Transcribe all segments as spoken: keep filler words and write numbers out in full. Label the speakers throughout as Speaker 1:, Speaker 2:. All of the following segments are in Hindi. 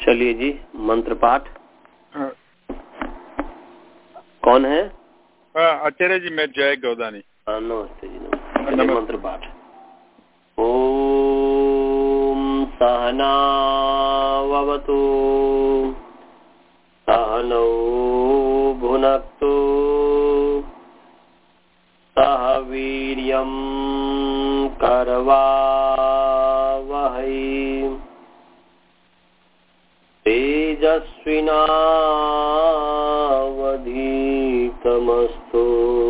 Speaker 1: चलिए जी, मंत्र पाठ। कौन है?
Speaker 2: आचार्य जी, मैं जय गौदानी।
Speaker 1: नमस्ते जी, नमस्ते। चलिए मंत्र पाठ। ओम सहनावतु सहनौ भुनक्तु सह वीर्यं करवावहै तेजस्विनावधीतमस्तु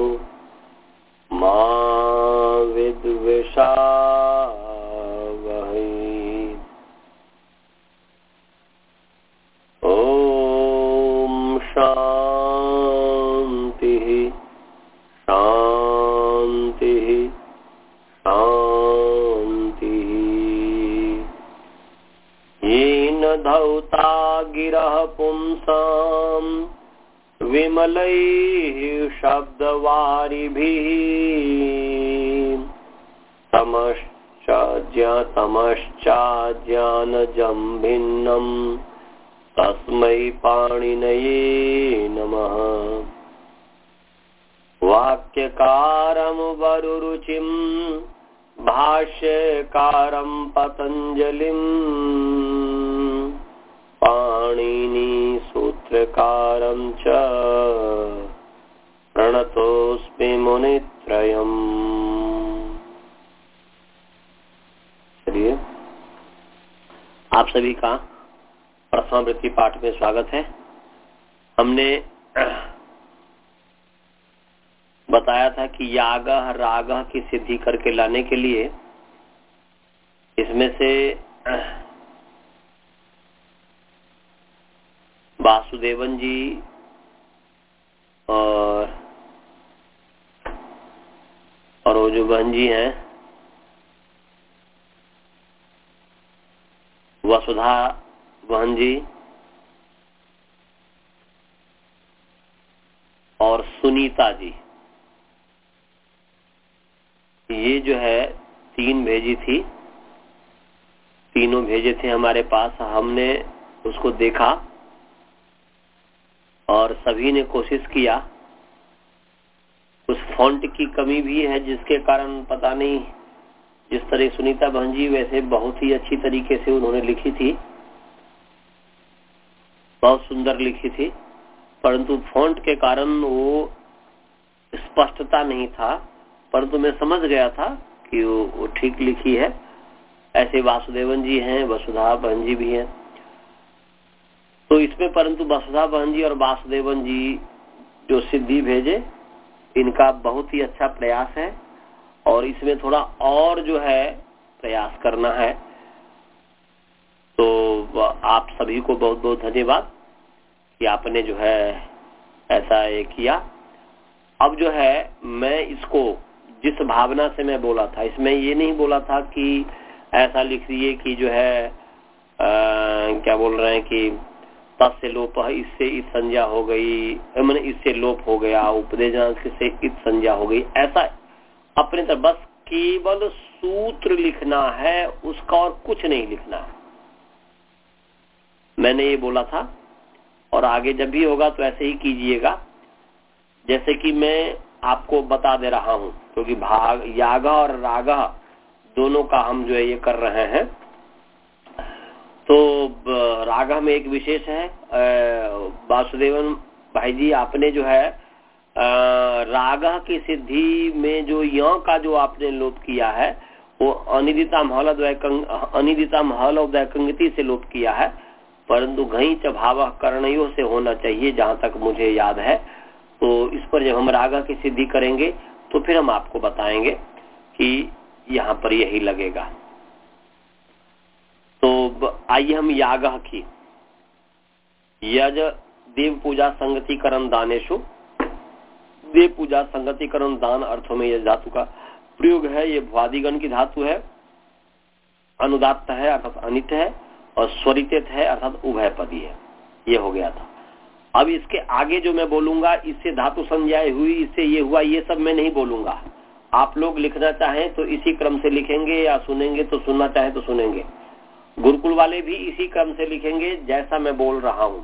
Speaker 1: मा विद्विषावहै। ओम शांतिः शांतिः शांतिः। येन धौता गिरः पुंसां विमलैः शब्दवारिभिः तमश्चाज्ञानजं भिन्नं तस्मै पाणिनये नमः। वाक्यकारं वरुरुचिं भाष्यकारं पतंजलिं पाणिनि सूत्रकारं च प्रणतोस्मि मुनित्रयम्। चलिए, आप सभी का प्रथमावृत्ति पाठ में स्वागत है। हमने बताया था कि याग राग की सिद्धि करके लाने के लिए इसमें से वासुदेवन जी और और वो जो बहन जी हैं वसुधा बहन जी और सुनीता जी, ये जो है तीन भेजी थी, तीनों भेजे थे हमारे पास। हमने उसको देखा और सभी ने कोशिश किया। उस फॉन्ट की कमी भी है जिसके कारण पता नहीं, जिस तरह सुनीता बहन जी वैसे बहुत ही अच्छी तरीके से उन्होंने लिखी थी, बहुत सुंदर लिखी थी, परंतु फॉन्ट के कारण वो स्पष्टता नहीं था। परंतु मैं समझ गया था कि वो, वो ठीक लिखी है। ऐसे वासुदेवन जी हैं, वसुधा बहन जी भी हैं। तो इसमें परंतु वसुधा बहन जी और वासुदेवन जी जो सिद्धि भेजे, इनका बहुत ही अच्छा प्रयास है और इसमें थोड़ा और जो है प्रयास करना है। तो आप सभी को बहुत बहुत धन्यवाद कि आपने जो है ऐसा ये किया। अब जो है मैं इसको जिस भावना से मैं बोला था, इसमें ये नहीं बोला था कि ऐसा लिख दिए कि जो है आ, क्या बोल रहे हैं कि तस्य लोप, इससे इत संज्ञा हो गई, मैंने इससे लोप हो गया, उपदेश से इत संज्ञा हो गई, ऐसा अपने तरफ बस केवल सूत्र लिखना है, उसका और कुछ नहीं लिखना है। मैंने ये बोला था और आगे जब भी होगा तो ऐसे ही कीजिएगा जैसे कि मैं आपको बता दे रहा हूं, क्योंकि भाग याग और राग दोनों का हम जो है ये कर रहे हैं। तो राग में एक विशेष है, वासुदेवन भाई जी आपने जो है राग की सिद्धि में जो यों का जो आपने लोप किया है वो अनिदिता महल अनिदिता महल वैकंगति से लोप किया है, परंतु घई च भाव कर्णयों से होना चाहिए, जहां तक मुझे याद है। तो इस पर जब हम राग की सिद्धि करेंगे तो फिर हम आपको बताएंगे कि यहाँ पर यही लगेगा। तो आइए हम याग की यज देव पूजा संगतिकरण दानेशु, देव पूजा संगतिकरण दान अर्थों में यह धातु का प्रयोग है। ये भ्वादिगण की धातु है, अनुदात्त है अर्थात अनित है, और स्वरित है अर्थात उभयपदी है। ये हो गया था। अब इसके आगे जो मैं बोलूंगा, इससे धातु संज्ञा हुई, इससे ये हुआ, ये सब मैं नहीं बोलूंगा। आप लोग लिखना चाहें तो इसी क्रम से लिखेंगे, या सुनेंगे तो सुनना चाहें तो सुनेंगे। गुरुकुल वाले भी इसी क्रम से लिखेंगे जैसा मैं बोल रहा हूं।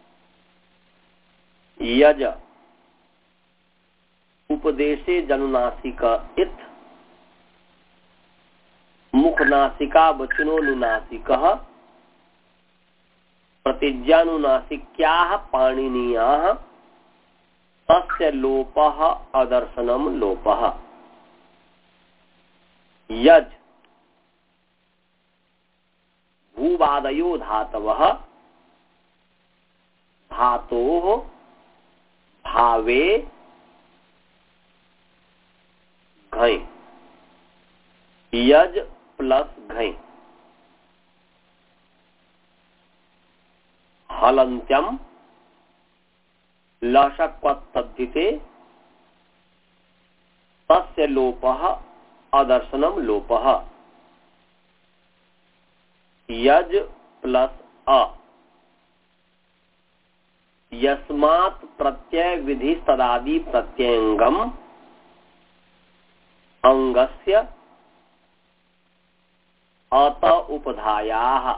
Speaker 1: यज उपदेशे जनुनासिक इत मुखनासिका वचनोनुनासिकः प्रतिज्ञानुनासिक्याः पाणिनीयाः तस्य लोपः अदर्शनम लोपः। यज भूवादयो धातवः धातोः भावे घै। यज प्लस घै। हलन्त्यम लशक्वत्तद्धिते तस्य लोपः अदर्शनम लोपः। यज प्लस अ यस्मात् प्रत्यय विधि तदादि प्रत्ययंगम अंगस्य अत उपधायाः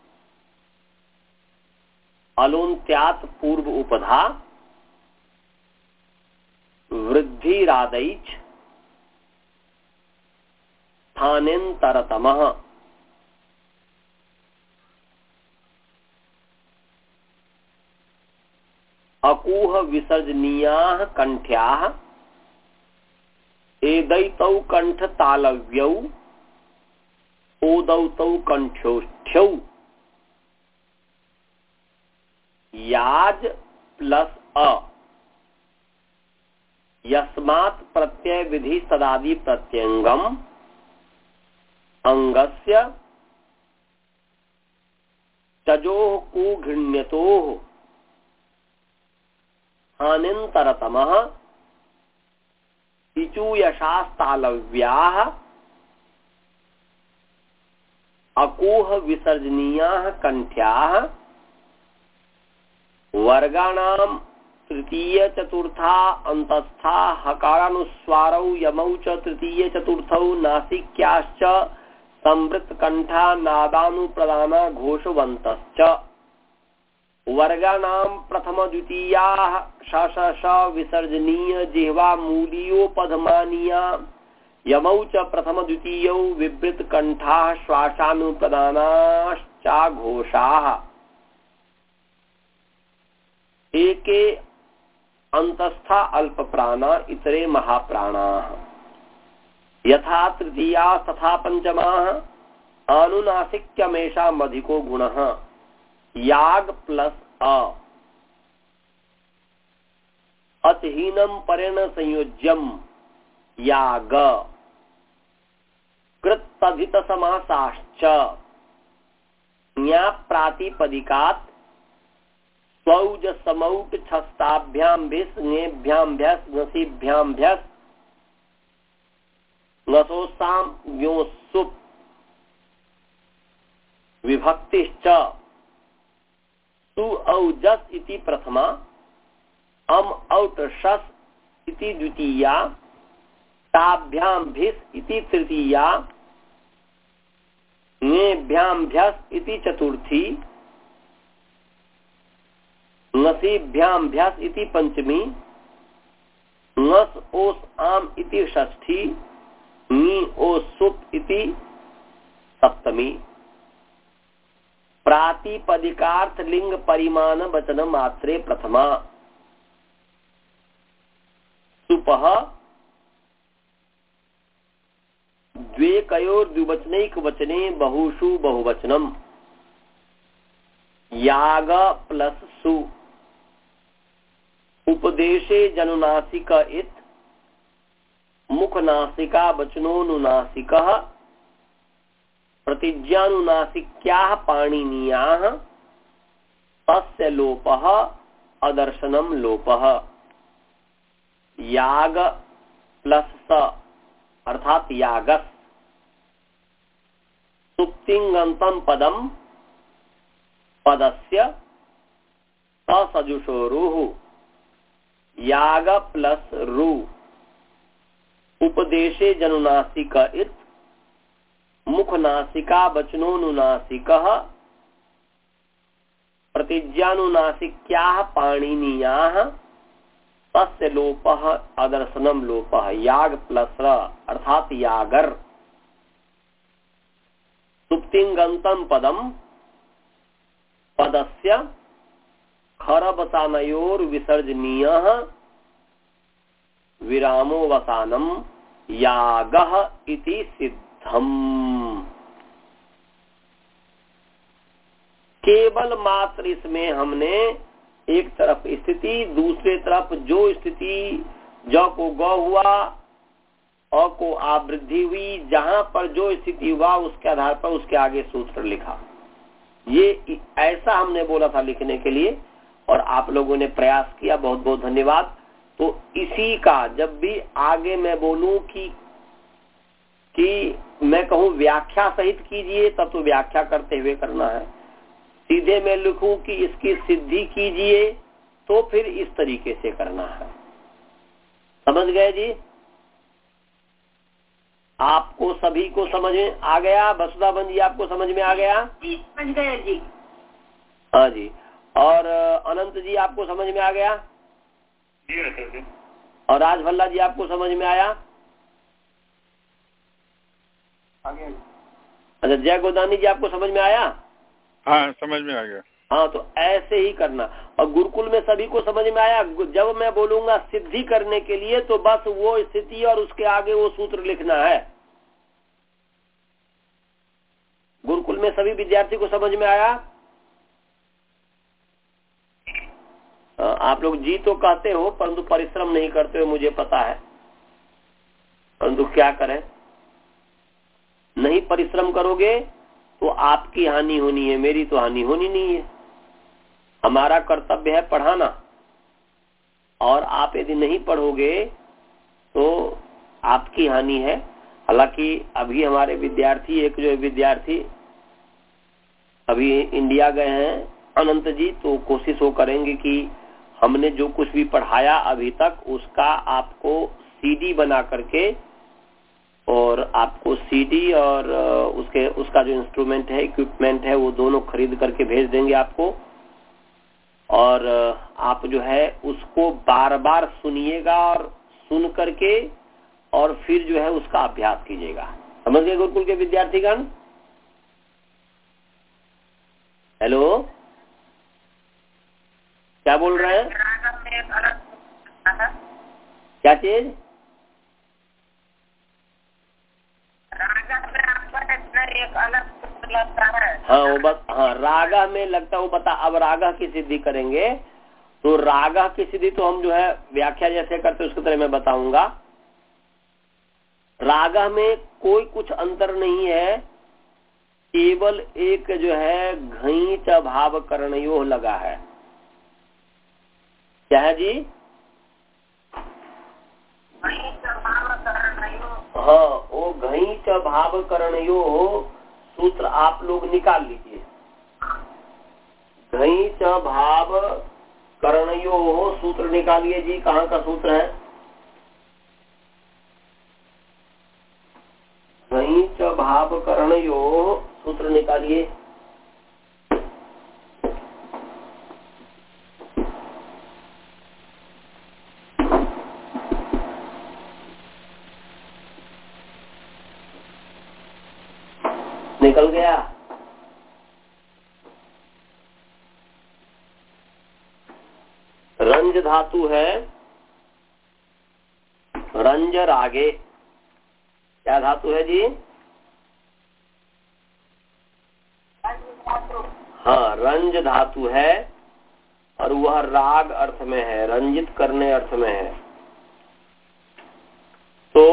Speaker 1: अलोन्त्यात् पूर्व उपधा वृद्धिरादैच स्थानेन्तरतमः। अकूह विसर्जनीयाः कंठ्याः एदैतौ कंठ तालव्यौ ओदौतौ कंठ्योष्ठ्यौ। याज प्लस अ यस्मात् प्रत्यय विधि सदादि प्रत्यंगम अंगस्य चजोः को घृण्यतोः हानिन्तरतमः इचूयशास्तालव्याः अकूह विसर्जनीयाः कंठ्याः वर्गाणां तृतीय चतुर्था अंतस्था हकारानुस्वारौ यमौ च तृतीय चतुर्थौ नासिक्याश्च संवृत कंठा नादानुप्रदाना घोषवन्तश्च। वर्गाणां प्रथम द्वितीयाः श विसर्जनीय जिह्वा मूलीयोपधमानीया यमौ च प्रथम द्वितीयौ विवृत कंठाः श्वासानुप्रदानाश्च घोषाः। एके अंतस्था अल्प प्राणा इतरे महाप्राणाः। यथा तृतीया तथा पंचमाः आनुनासिक्यमेषाम् अधिको गुणः। याग प्लस अ अतिहीनम परेण संयोज्यम याग कृत्तधित समासाश्च न्या प्रातिपदिकात् स्वौज समौट छस्ताभ्याम भिस् ङेभ्याम भ्यस् ङसीभ्याम भ्यस् ङसोसाम व्योसुप विभक्तिश्च सु औजस इति प्रथमा अम औट शस इति द्वितीया ताभ्याम भिस् इति तृतीया ङेभ्याम भ्यस् इति चतुर्थी ङसीभ्याम भ्यस् इति पंचमी ङस ओस आम इति षष्ठी ङी ओस सुप इति सप्तमी। प्रातिपदिकार्थ लिंग परिमाण वचन मात्रे प्रथमा सुपः द्वेकयोर द्विवचनैक वचने बहुषु बहुवचनम। याग प्लस सु उपदेशे जनुनासिक इत मुखनासिका वचनोनुनासिकः प्रतिज्ञानुनासिक्याः पाणिनीयाः तस्य लोपः अदर्शनम लोपः। याग प्लस स अर्थात यागस सुप्तिंगंतम पदम पदस्य असजुषोरुः। याग प्लस रु उपदेशे जनुनासिक इत मुख नासिका वचनोनुनासिकः प्रतिज्ञानुनासिक्याः पाणिनीयाः तस्य लोपः अदर्शनम लोपः याग प्लस र अर्थात यागर सुप्तिंगंतम पदम पदस्य खरवसानयोर विसर्जनीयः विरामोवसानम यागः इति सिद्धम। केवल मात्र इसमें हमने एक तरफ स्थिति, दूसरे तरफ जो स्थिति ज को ग हुआ, अ को आवृद्धि हुई, जहां पर जो स्थिति हुआ उसके आधार पर उसके आगे सूत्र लिखा। ये ऐसा हमने बोला था लिखने के लिए और आप लोगों ने प्रयास किया, बहुत बहुत धन्यवाद। तो इसी का जब भी आगे मैं बोलूं कि कि मैं कहूं व्याख्या सहित कीजिए, तब तो व्याख्या करते हुए करना है। सीधे मैं लिखूं कि इसकी सिद्धि कीजिए, तो फिर इस तरीके से करना है। समझ गए जी? आपको सभी को समझ में आ गया? वसुधाबन जी आपको समझ में आ गया?
Speaker 3: जी समझ गए जी।
Speaker 1: हाँ जी। और अनंत जी आपको समझ में आ गया?
Speaker 2: जी।
Speaker 1: और राज भल्ला जी आपको समझ में आया?
Speaker 3: आगे।
Speaker 1: अच्छा, जय गोदानी जी आपको समझ में आया?
Speaker 2: हाँ समझ में आ गया।
Speaker 1: हाँ, तो ऐसे ही करना। और गुरुकुल में सभी को समझ में आया? जब मैं बोलूंगा सिद्धि करने के लिए तो बस वो स्थिति और उसके आगे वो सूत्र लिखना है। गुरुकुल में सभी विद्यार्थी को समझ में आया? आप लोग जी तो कहते हो परंतु परिश्रम नहीं करते हो, मुझे पता है, परंतु क्या करें, नहीं परिश्रम करोगे तो आपकी हानि होनी है, मेरी तो हानि होनी नहीं है। हमारा कर्तव्य है पढ़ाना, और आप यदि नहीं पढ़ोगे तो आपकी हानि है। हालांकि अभी हमारे विद्यार्थी, एक जो विद्यार्थी अभी इंडिया गए हैं अनंत जी, तो कोशिश वो करेंगे कि हमने जो कुछ भी पढ़ाया अभी तक उसका आपको सीडी बना करके, और आपको सीडी और उसके उसका जो इंस्ट्रूमेंट है, इक्विपमेंट है, वो दोनों खरीद करके भेज देंगे आपको। और आप जो है उसको बार बार सुनिएगा और सुन करके और फिर जो है उसका अभ्यास कीजिएगा। समझ गए गुरुकुल के विद्यार्थीगण? हेलो, क्या बोल रहे हैं? क्या चीज?
Speaker 3: एक अलग लगता है।
Speaker 1: हाँ वो बस, हाँ रागा में लगता है वो बता। अब रागा की सिद्धि करेंगे तो रागा की सिद्धि तो हम जो है व्याख्या जैसे करते उसकी तरह मैं बताऊंगा। रागा में कोई कुछ अंतर नहीं है, केवल एक जो है घई च भाव करणयोः लगा है। क्या है जी? हाँ, वो घई च भाव करणयोः सूत्र आप लोग निकाल लीजिए। घई च भाव करणयोः सूत्र निकालिए जी। कहाँ का सूत्र है? घई च भाव करणयोः सूत्र निकालिए। निकल गया? रंज धातु है, रंज रागे। क्या धातु है जी? हाँ, रंज धातु है और वह राग अर्थ में है, रंजित करने अर्थ में है। तो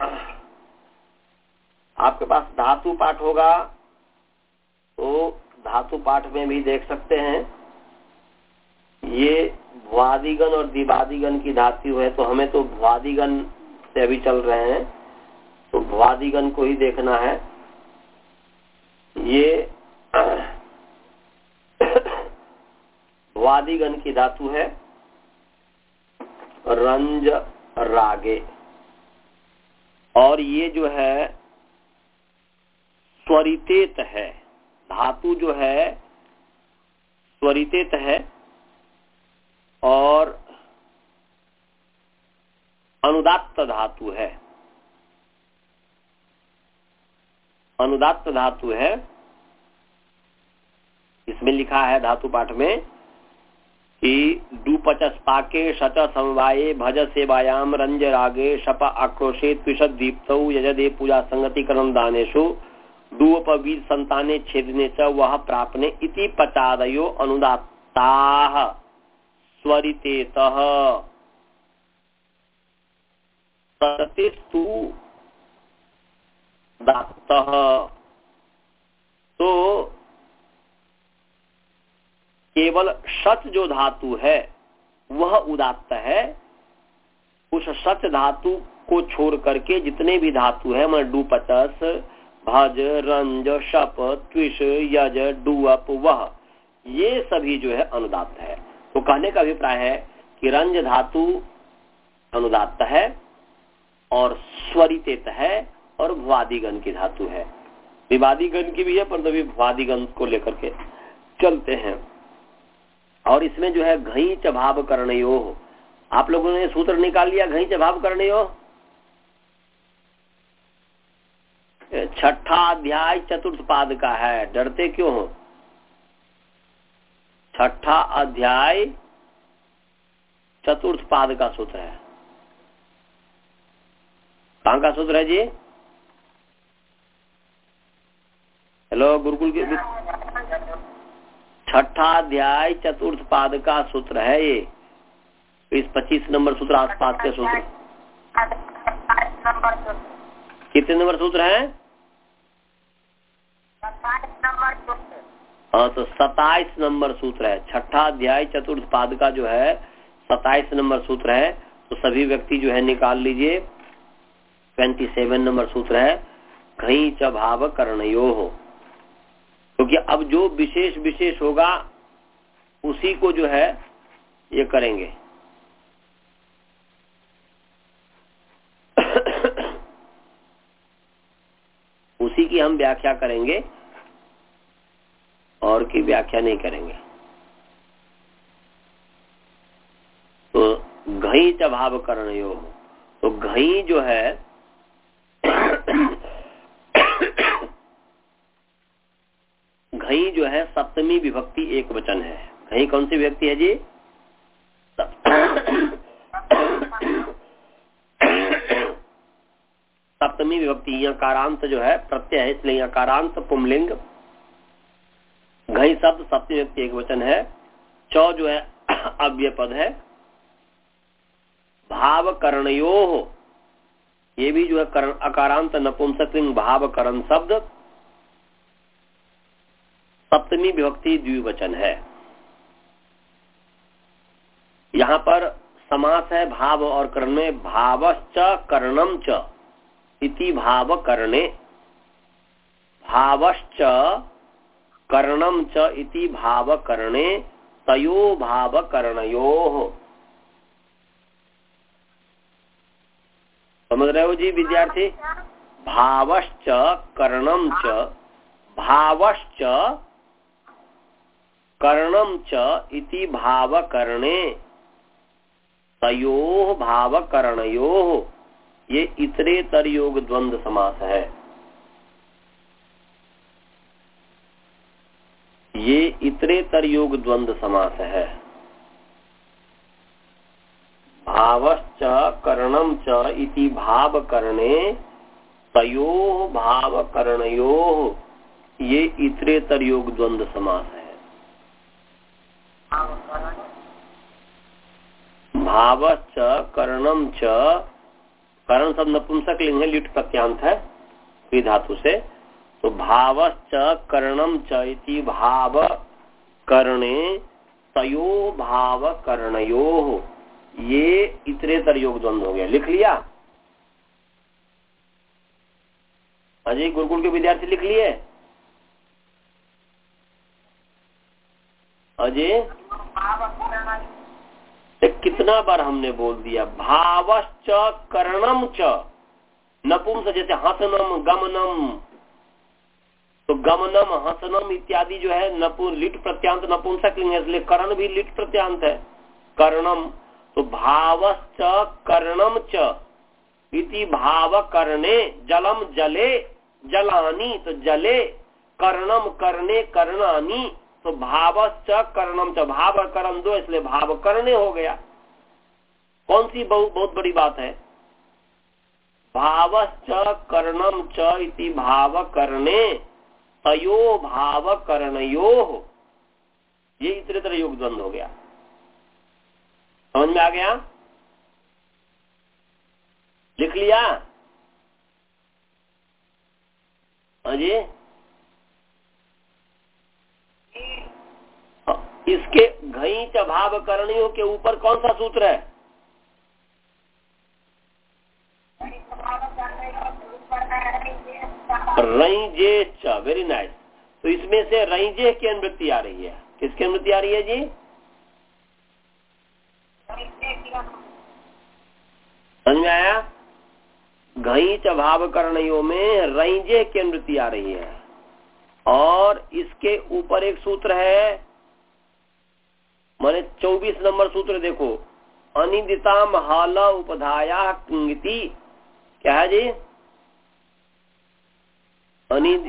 Speaker 1: आपके पास धातु पाठ होगा तो धातु पाठ में भी देख सकते हैं। ये भ्वादिगण और दिवादिगण की धातु है, तो हमें तो भ्वादिगण से अभी चल रहे हैं, तो भ्वादिगण को ही देखना है। ये भ्वादिगण की धातु है रंज रागे, और ये जो है स्वरितेत है, धातु जो है स्वरितेत है और अनुदात्त धातु है। अनुदात्त धातु है, इसमें लिखा है धातु पाठ में कि डूपचस पाके शच समवाये भज सेवायाम रंज रागे शप आक्रोशे त्विषद दीप्तौ यजदे पूजा संगति कर्म दानेषु डूप बीज संताने छेदने च वह प्रापने इति पचादयो अनुदात्ताः स्वरितेतः सतिस्तु दात्तः। तो केवल शच जो धातु है वह उदात्त है। उस शच धातु को छोड़ करके जितने भी धातु है, मैं डूपचस, भज, रंज, शप, त्विष, यज, डुअप, वह, ये सभी जो है अनुदात्त है। तो कहने का अभिप्राय है कि रंज धातु अनुदात्त है और स्वरितेत है और भ्वादिगण की धातु है। विवादिगण की भी है पर तभी भ्वादिगण को लेकर के चलते हैं। और इसमें जो है घई च भाव करणयो, आप लोगों ने सूत्र निकाल लिया घई च भाव करणयो। छठा अध्याय चतुर्थ पाद का है, डरते क्यों हो? छठा अध्याय चतुर्थ पाद का सूत्र है। कहाँ का सूत्र है जी? हेलो गुरुकुल के छठा अध्याय चतुर्थ पाद का सूत्र है ये। इस पच्चीस नंबर सूत्र आसपास के सूत्र कितने नंबर सूत्र है? हाँ, तो सताइस नंबर सूत्र है। छठा अध्याय चतुर्थ पाद का जो है सताइस नंबर सूत्र है। तो सभी व्यक्ति जो है निकाल लीजिए। ट्वेंटी सेवन नंबर सूत्र है घई च भाव करणयो हो, क्योंकि तो अब जो विशेष विशेष होगा उसी को जो है ये करेंगे। उसी की हम व्याख्या करेंगे और की व्याख्या नहीं करेंगे। तो घई च भाव करणयो हो, तो घई जो है घई जो है सप्तमी विभक्ति एक वचन है। घई कौन सी विभक्ति है जी? सप्तमी विभक्ति। यहाँ कारांत जो है प्रत्यय है, इसलिए यहाँ कारांत पुंलिंग। घई शब्द सप्तमी विभक्ति एक वचन है। चौ जो है अव्यय पद है। भाव करणयो, ये भी जो है करण अकारांत नपुंसकलिंग भाव करण शब्द सप्तमी विभक्ति द्विवचन है। यहाँ पर समास है भाव और करण में। भावश्च करणम च इति भाव करणे, भावश्च करणम च इति भाव करणे, तयो भाव करणयोः। समझ रहे हो जी विद्यार्थी? भावश्च करणम च, भावश्च करणम च इति भाव करणे, तयोः भाव करणयोः। ये इतरेतर योग द्वंद्व समास है। ये इतरेतर योग द्वंद्व समास है। भावश्च करणम च इति भाव करणे, तयोः भाव करणयोः। ये इतरेतर योग द्वंद्व समास है। भावश्च करणम च, करण शब्द नपुंसक लिंग है, लिट प्रत्यांत है द्वि धातु से। तो भावश्च करणम च इति भाव करणे, तयो भाव करणयोः। ये इतरेतर योग द्वंद्व हो गया। लिख लिया अजय? गुरुकुल के विद्यार्थी लिख लिए? अजय कितना बार हमने बोल दिया भावश्च करणम च, नपुंस जैसे हसनम गमनम तो गमनम हसनम इत्यादि जो है नपुं लिट प्रत्यांत नपुंसकलिंग है, इसलिए कर्ण भी लिट प्रत्यांत है, कर्णम। तो भावश्च कर्णम च इति भाव कर्णे जलम जले जलानी, तो जले कर्णम कर्णे कर्णानी, तो भावश्च कर्णम च, भाव और कर्ण दो इसलिए भाव कर्णे हो गया। कौन सी बहुत बहुत बड़ी बात है? भावश्च कर्णम च इति भाव कर्णे तयो भाव कर्णयो, ये इतने तरह योग द्वंद हो गया। समझ में आ गया? लिख लिया? हाँ जी। इसके घई च भाव करणियों के ऊपर कौन सा सूत्र है? रईजे च, वेरी नाइस। तो इसमें से रईजे की अनुवृत्ति आ रही है। किसकी अनुवृत्ति आ रही है जी? समझ में आया? घई च भाव करणियों में रईजे की अनुवृत्ति आ रही है। और इसके ऊपर एक सूत्र है, माने चौबीस नंबर सूत्र देखो, अनिदिताम हाल उपधाया किंगिति, क्या है जी? अनिद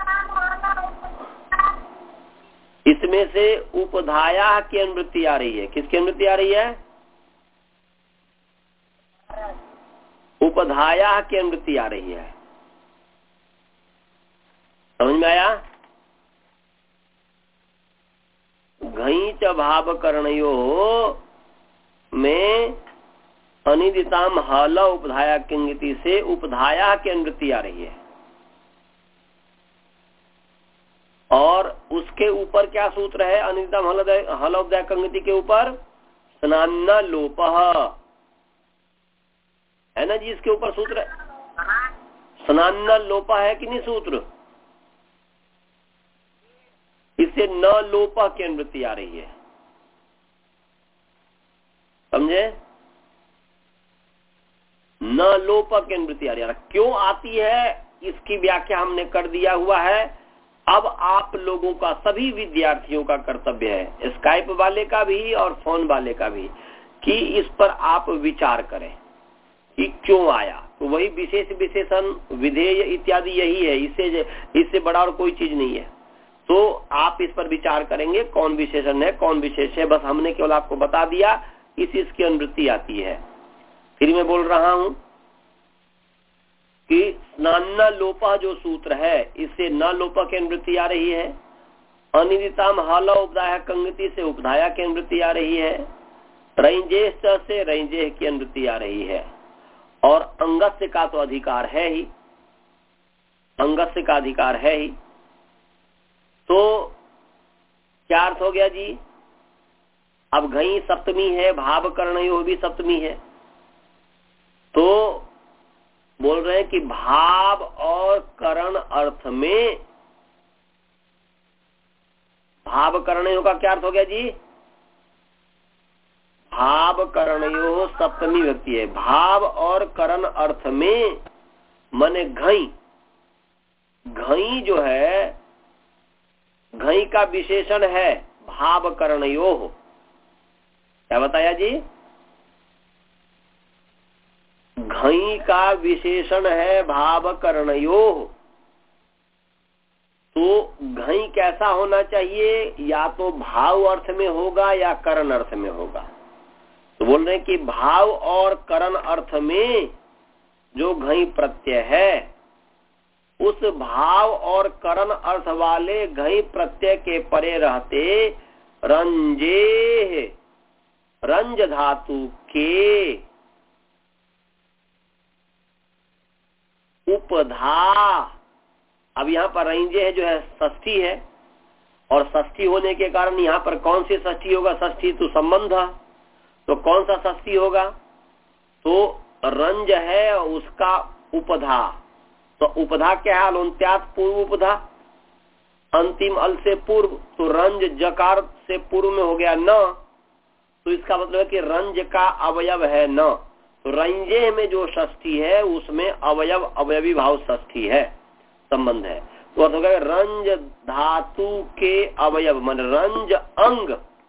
Speaker 1: इसमें से उपधाया की अनुवृत्ति आ रही है। किसकी अनुवृत्ति आ रही है? उपधाया की अनुवृत्ति आ रही है। समझ में आया? घई च भाव करणयो में अनिदिताम हल उपधाया किंगिति से उपधाया की अनुवृत्ति आ रही है। और उसके ऊपर क्या सूत्र है? अनिदिताम हल उपधाया किंगिति के ऊपर स्नान लोपः है ना जी। इसके ऊपर सूत्र है स्नान लोपा है कि नहीं सूत्र? इससे न लोपा की अनुवृत्ति आ रही है। समझे? न लोपा की अनुवृत्ति आ रही है। क्यों आती है इसकी व्याख्या हमने कर दिया हुआ है। अब आप लोगों का, सभी विद्यार्थियों का कर्तव्य है, स्काइप वाले का भी और फोन वाले का भी, कि इस पर आप विचार करें कि क्यों आया। तो वही विशेष विशेषण विधेय इत्यादि यही है, इससे इससे बड़ा और कोई चीज नहीं है। तो आप इस पर विचार करेंगे कौन विशेषण है कौन विशेष है। बस हमने केवल आपको बता दिया इस इसकी अनुवृत्ति आती है। फिर मैं बोल रहा हूं कि स्नान लोपा जो सूत्र है, इससे न लोपा की अनुवृत्ति आ रही है। अनिदिताम हल उपधाया कंगति से उपधाया की अनुवृत्ति आ रही है। रईजेश से रईजेह की अनुवृत्ति आ रही है। और अंगस्य का तो अधिकार है ही, अंगस्य का अधिकार है ही। तो क्या अर्थ हो गया जी? अब घई सप्तमी है, भाव कर्णयो भी सप्तमी है। तो बोल रहे हैं कि भाव और करण अर्थ में, भाव कर्णयो का क्या अर्थ हो गया जी? भाव कर्णयो सप्तमी व्यक्ति है। भाव और करण अर्थ में माने घई, घई जो है, घई का विशेषण है भाव कर्णयो। क्या बताया जी? घई का विशेषण है भाव कर्णयो। तो घई कैसा होना चाहिए? या तो भाव अर्थ में होगा या करण अर्थ में होगा। तो बोल रहे हैं कि भाव और करण अर्थ में जो घई प्रत्यय है, उस भाव और करण अर्थ वाले घई प्रत्यय के परे रहते रंजे, रंज धातु के उपधा। अब यहाँ पर रंजे है जो है षष्ठी है, और षष्ठी होने के कारण यहाँ पर कौन सी षष्ठी होगा? षष्ठी तो संबंध। तो कौन सा षष्ठी होगा? तो रंज है उसका उपधा। तो उपधा क्या है? अलोन्त्यात पूर्व उपधा, अंतिम अल से पूर्व। तो रंज जकार से पूर्व में हो गया न। तो इसका मतलब है कि रंज का अवयव है न। तो रंजे में जो षष्ठी है उसमें अवयव अवयवी भाव षष्ठी है, संबंध है। तो अर्थ हो गया रंज धातु के अवयव, मान रंज अंग,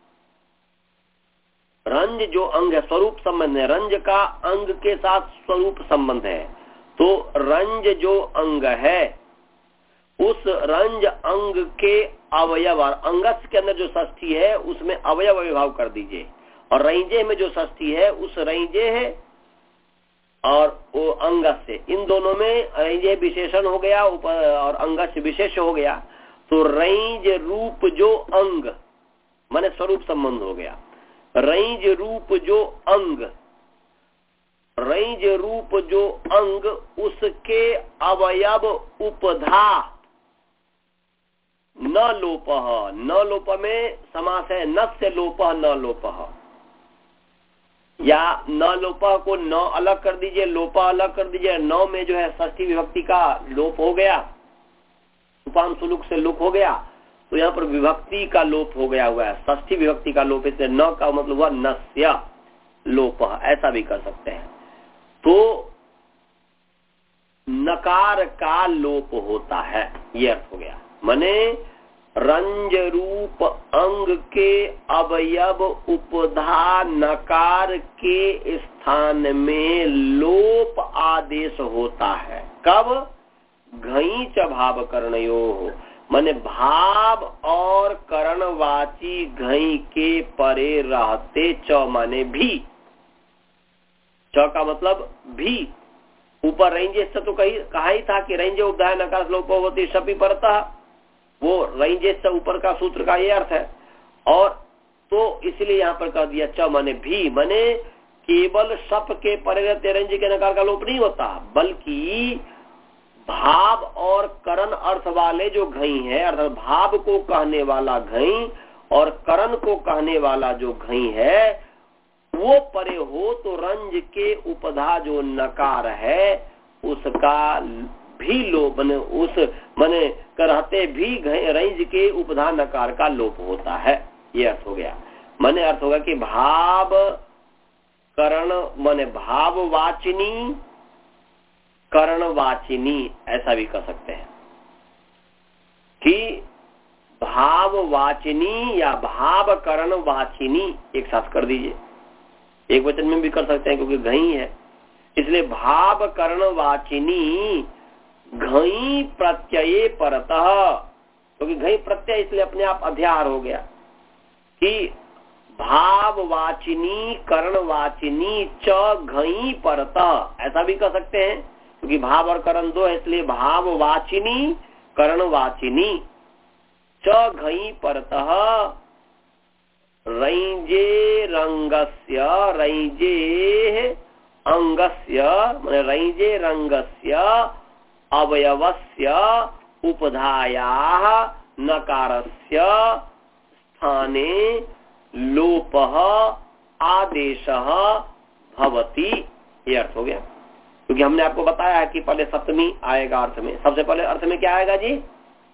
Speaker 1: रंज जो अंग है स्वरूप संबंध है, रंज का अंग के साथ स्वरूप संबंध है। तो रंज जो अंग है उस रंज अंग के अवयव, अंगस के अंदर जो षष्ठी है उसमें अवयव विभाव कर दीजिए, और रंजे में जो षष्ठी है उस रंजे है और वो अंगस से, इन दोनों में रंजे विशेषण हो गया और अंगस विशेष हो गया। तो रंज रूप जो अंग माने स्वरूप संबंध हो गया। रंज रूप जो अंग, रंज रूप जो अंग उसके अवयव उपधा न लोप, न लोप में समास है, न से लोप न लोप, या न लोप को न अलग कर दीजिए, लोप अलग कर दीजिए। नौ में जो है षष्ठी विभक्ति का लोप हो गया, उपाम सुलुक से लुक हो गया, तो यहाँ पर विभक्ति का लोप हो गया हुआ है, षष्ठी विभक्ति का लोप, इसलिए न का मतलब हुआ नस्य लोप, ऐसा भी कर सकते हैं। तो नकार का लोप होता है, ये अर्थ हो गया। माने रंज रूप अंग के अवयव उपधा नकार के स्थान में लोप आदेश होता है। कब? घई च भाव करणयो हो, माने भाव और करणवाची घई के परे रहते, च माने भी, च का मतलब भी। ऊपर रेंजे से तो कही कहा ही था कि रेंजे उपधाय नकार लोप होती शपी परतः, वो रेंजे से ऊपर का सूत्र का ये अर्थ है। और तो इसलिए यहाँ पर कह दिया च माने भी, माने केवल शप के परे रहते रेंजे के नकार का लोप नहीं होता, बल्कि भाव और करण अर्थ वाले जो घई है, अर्थात भाव को कहने वाला घई और करण को कहने वाला जो घई है वो परे हो, तो रंज के उपधा जो नकार है उसका भी लोप, मने उस मने करहते भी रंज के उपधा नकार का लोप होता है, ये अर्थ हो गया। माने अर्थ होगा कि भाव करण माने भाववाचिनी करणवाचिनी, ऐसा भी कर सकते हैं कि भाववाचिनी या भाव करणवाचिनी एक साथ कर दीजिए, एक वचन में भी कर सकते हैं क्योंकि घई है, इसलिए भाव करणवाचिनी घई प्रत्यय परतः, क्योंकि घई प्रत्यय इसलिए अपने आप अध्याहार हो गया कि भाववाचिनी करणवाचिनी च घई परतः, ऐसा भी कर सकते हैं क्योंकि भाव और करण दो है, इसलिए भाववाचिनी करणवाचिनी च घई परतः रंजे रंगस्य रंजे अंगस्य माने रंजे रंगस्य अवयवस्य उपधायाः नकारस्य स्थाने लोपः आदेशः भवति, ये अर्थ हो गया। क्योंकि हमने आपको बताया है कि पहले सप्तमी आएगा अर्थ में। सबसे पहले अर्थ में क्या आएगा जी?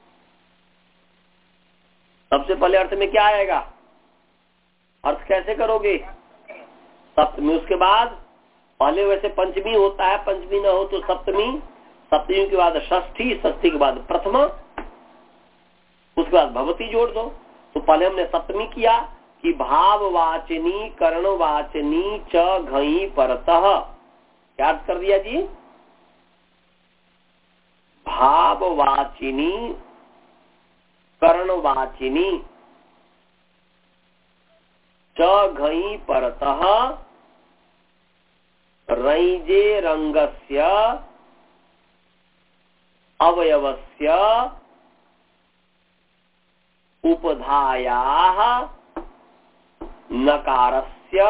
Speaker 1: सबसे पहले अर्थ में क्या आएगा? अर्थ कैसे करोगे? सप्तमी, उसके बाद पहले वैसे पंचमी होता है, पंचमी ना हो तो सप्तमी, सप्तमी के बाद षष्ठी, षष्ठी के बाद प्रथमा, उसके बाद भवती जोड़ दो। तो पहले हमने सप्तमी किया कि भाववाचिनी करणवाचिनी च घई परतः, क्या अर्थ कर दिया जी? भाववाचिनी करणवाचिनी च घई परतः रंजे रंगस्य अवयवस्य उपधायाः नकारस्य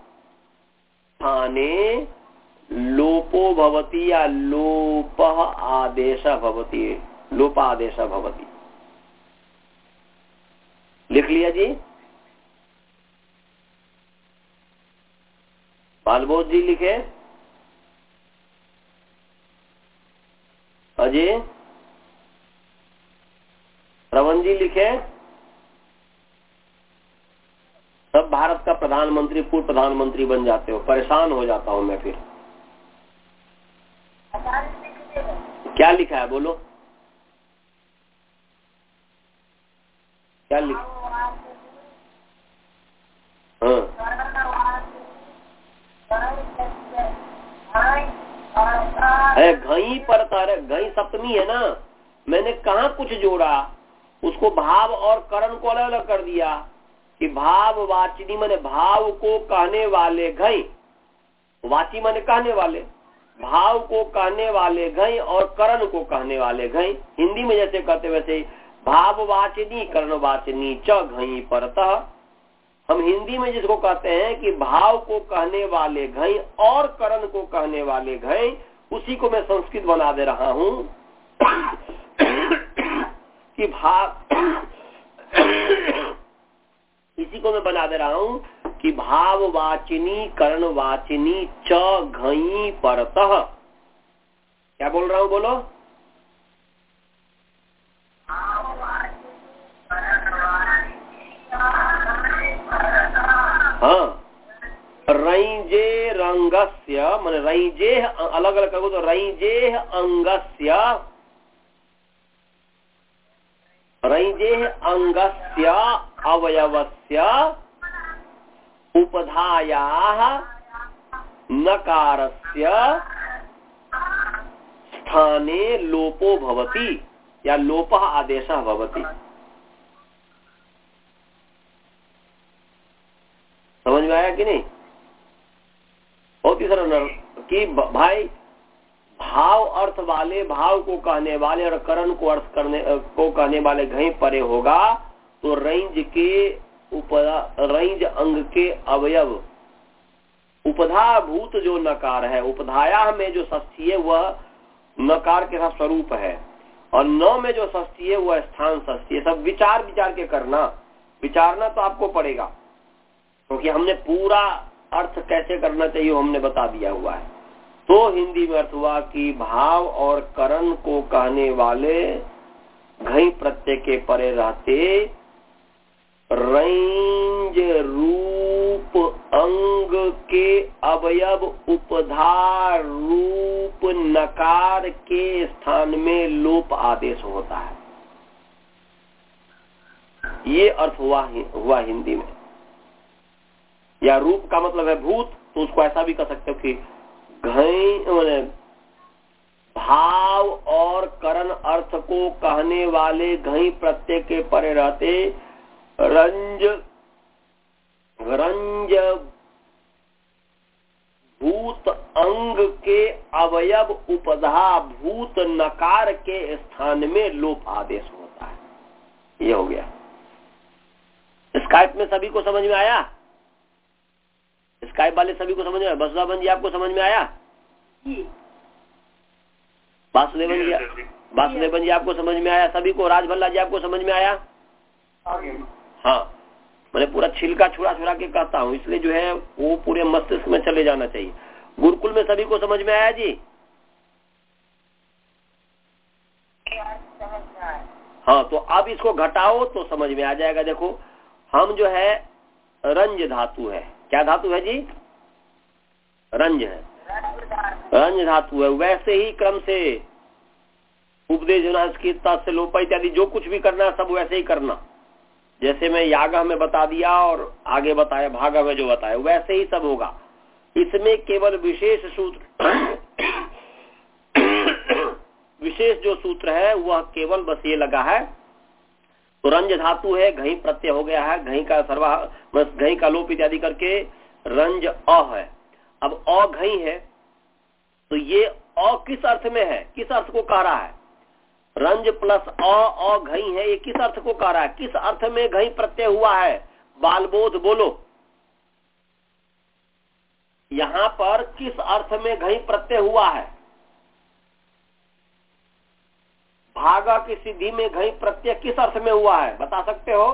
Speaker 1: स्थाने लोपो भवति या लोपः आदेश भवति, लोपादेश भवति। लिख लिया जी? बालबोध जी लिखे, अजय रवन जी लिखे, सब भारत का प्रधानमंत्री पूर्व प्रधानमंत्री बन जाते हो। परेशान हो जाता हूं मैं फिर। क्या लिखा है बोलो? क्या लिख हाँ है घई पर तारे, घई सप्तमी है ना, मैंने कहा कुछ जोड़ा, उसको भाव और करण को अलग अलग कर दिया कि भाव वाचिनी माने भाव को कहने वाले घई, वाची माने कहने वाले, भाव को कहने वाले घई और करण को कहने वाले घई। हिंदी में जैसे कहते वैसे भाव वाचिनी करण वाचिनी च घई परतः, हम हिंदी में जिसको कहते हैं कि भाव को कहने वाले घई और करण को कहने वाले घई, उसी को मैं संस्कृत बना दे रहा हूं कि भाव इसी को मैं बना दे रहा हूं कि भाव वाचिनी कर्ण वाचिनी च घई परतः। क्या बोल रहा हूं बोलो? हाँ, रईजे रंगस्य माने रईजे अलग अलग करो तो रईजे अंगस्य, रईजे अंगस्य अवयवस्य उपधायाः नकारस्य स्थाने लोपो भवति या लोपः आदेशः भवति। समझ में आया कि नहीं? बहुत ही सरल कि भाई भाव अर्थ वाले, भाव को कहने वाले और करण को अर्थ करने को कहने वाले घई परे होगा तो रंज के उपधा, रंज अंग के अवयव उपधाभूत जो नकार है, उपधाया में जो षष्ठी है वह नकार के साथ स्वरूप है और नौ में जो षष्ठी है वह स्थान षष्ठी है। सब विचार विचार के करना, विचारना तो आपको पड़ेगा क्योंकि तो हमने पूरा अर्थ कैसे करना चाहिए हमने बता दिया हुआ है। तो हिंदी में अर्थ हुआ कि भाव और करण को कहने वाले घई प्रत्यय के परे रहते रंज रूप अंग के अवयव उपधा रूप नकार के स्थान में लोप आदेश होता है। ये अर्थ हुआ हुआ हिंदी में। या रूप का मतलब है भूत, तो उसको ऐसा भी कह सकते हो कि घई भाव और करण अर्थ को कहने वाले घई प्रत्यय के परे रहते रंज रंज भूत अंग के अवयव उपधा भूत नकार के स्थान में लोप आदेश होता है। ये हो गया। स्काइप में सभी को समझ में आया? स्काइप वाले सभी को समझ में आया? बसुदेवन जी आपको समझ में आया? वासुदेवन जी वासुदेवन जी आपको समझ में आया? सभी को? राज भल्ला जी आपको समझ में आया? हाँ, मैंने पूरा छिलका छुड़ा छुड़ा के कहता हूँ इसलिए जो है वो पूरे मस्तिष्क में चले जाना चाहिए। गुरुकुल में सभी को समझ में आया जी? हाँ, तो अब इसको घटाओ तो समझ में आ जाएगा। देखो हम जो है रंज धातु है, क्या धातु है जी? रंज है, रंज धातु है। वैसे ही क्रम से उपदेश से लोपा इत्यादि जो कुछ भी करना है सब वैसे ही करना, जैसे मैं याग में बता दिया और आगे बताया भाग में जो बताया वैसे ही सब होगा। इसमें केवल विशेष सूत्र विशेष जो सूत्र है वह केवल बस ये लगा है। तो रंज धातु है, घई प्रत्यय हो गया है, घई का सर्वा घई का लोप इत्यादि करके रंज अ है। अब अ घई है तो ये अ किस अर्थ में है, किस अर्थ को कह रहा है? रंज प्लस अ अ घई है, ये किस अर्थ को कह रहा है? किस अर्थ में घई प्रत्यय हुआ है? बालबोध बोलो, यहां पर किस अर्थ में घई प्रत्यय हुआ है? भागा की सिद्धि में घई प्रत्यय किस अर्थ में हुआ है बता सकते हो?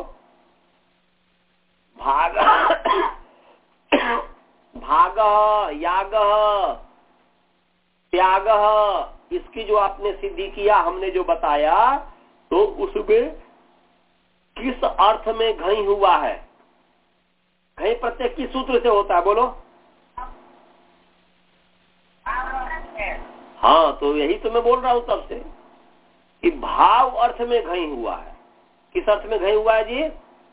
Speaker 1: भाग भाग याग त्याग, इसकी जो आपने सिद्धि किया हमने जो बताया तो उसमें किस अर्थ में घई हुआ है? घई प्रत्यय किस सूत्र से होता है बोलो? हाँ, तो यही तो मैं बोल रहा हूं तब से कि भाव अर्थ में घई हुआ है। किस अर्थ में घई हुआ है जी?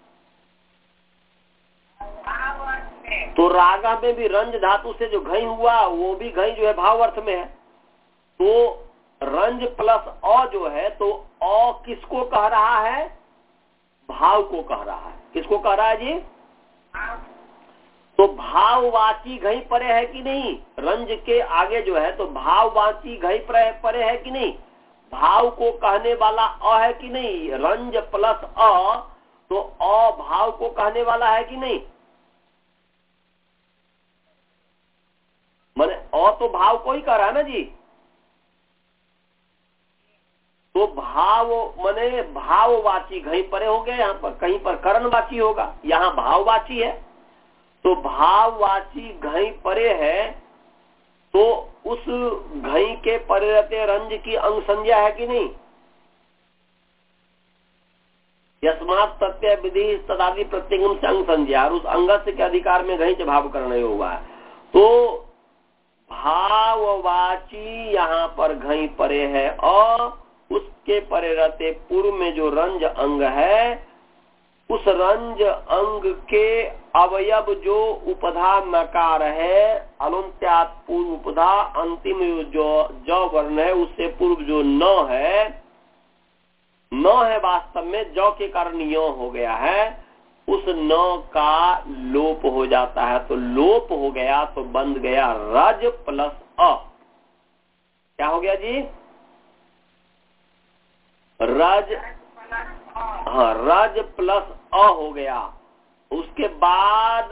Speaker 1: तो रागा में भी रंज धातु से जो घई हुआ वो भी घई जो है भाव अर्थ में है। तो रंज प्लस अ जो है तो अ किसको कह रहा है? भाव को कह रहा है। किसको कह रहा है जी? तो भाववाची घई परे है कि नहीं? रंज के आगे जो है तो भाववाची घई परे है कि नहीं? भाव को कहने वाला अ है कि नहीं? रंज प्लस अ तो अ भाव को कहने वाला है कि नहीं? माने अ तो भाव को ही कह रहा है ना जी। तो भाव माने भाववाची घई परे हो गया। यहाँ पर कहीं पर करणवाची होगा, यहाँ भाववाची है। तो भाववाची घई परे है तो उस घई के परे रहते रंज की अंग संज्ञा है कि नहीं? यस्मात् प्रत्यय विधि तदादि प्रत्यंगम से अंग संज्ञा, और उस अंगस्य के अधिकार में घई भाव करना हुआ है। तो भाववाची यहाँ पर घई परे है और उसके परे रहते पूर्व में जो रंज अंग है उस रंज अंग के अवयव जो उपधा नकार है, अलुंत्यात् पूर्व उपधा अंतिम जो जो वर्ण है उससे पूर्व जो न है, न है वास्तव में जो के कारण यो हो गया है, उस न का लोप हो जाता है। तो लोप हो गया तो बन गया रज प्लस अ। क्या हो गया जी? रज, हाँ रज प्लस अ हो गया। उसके बाद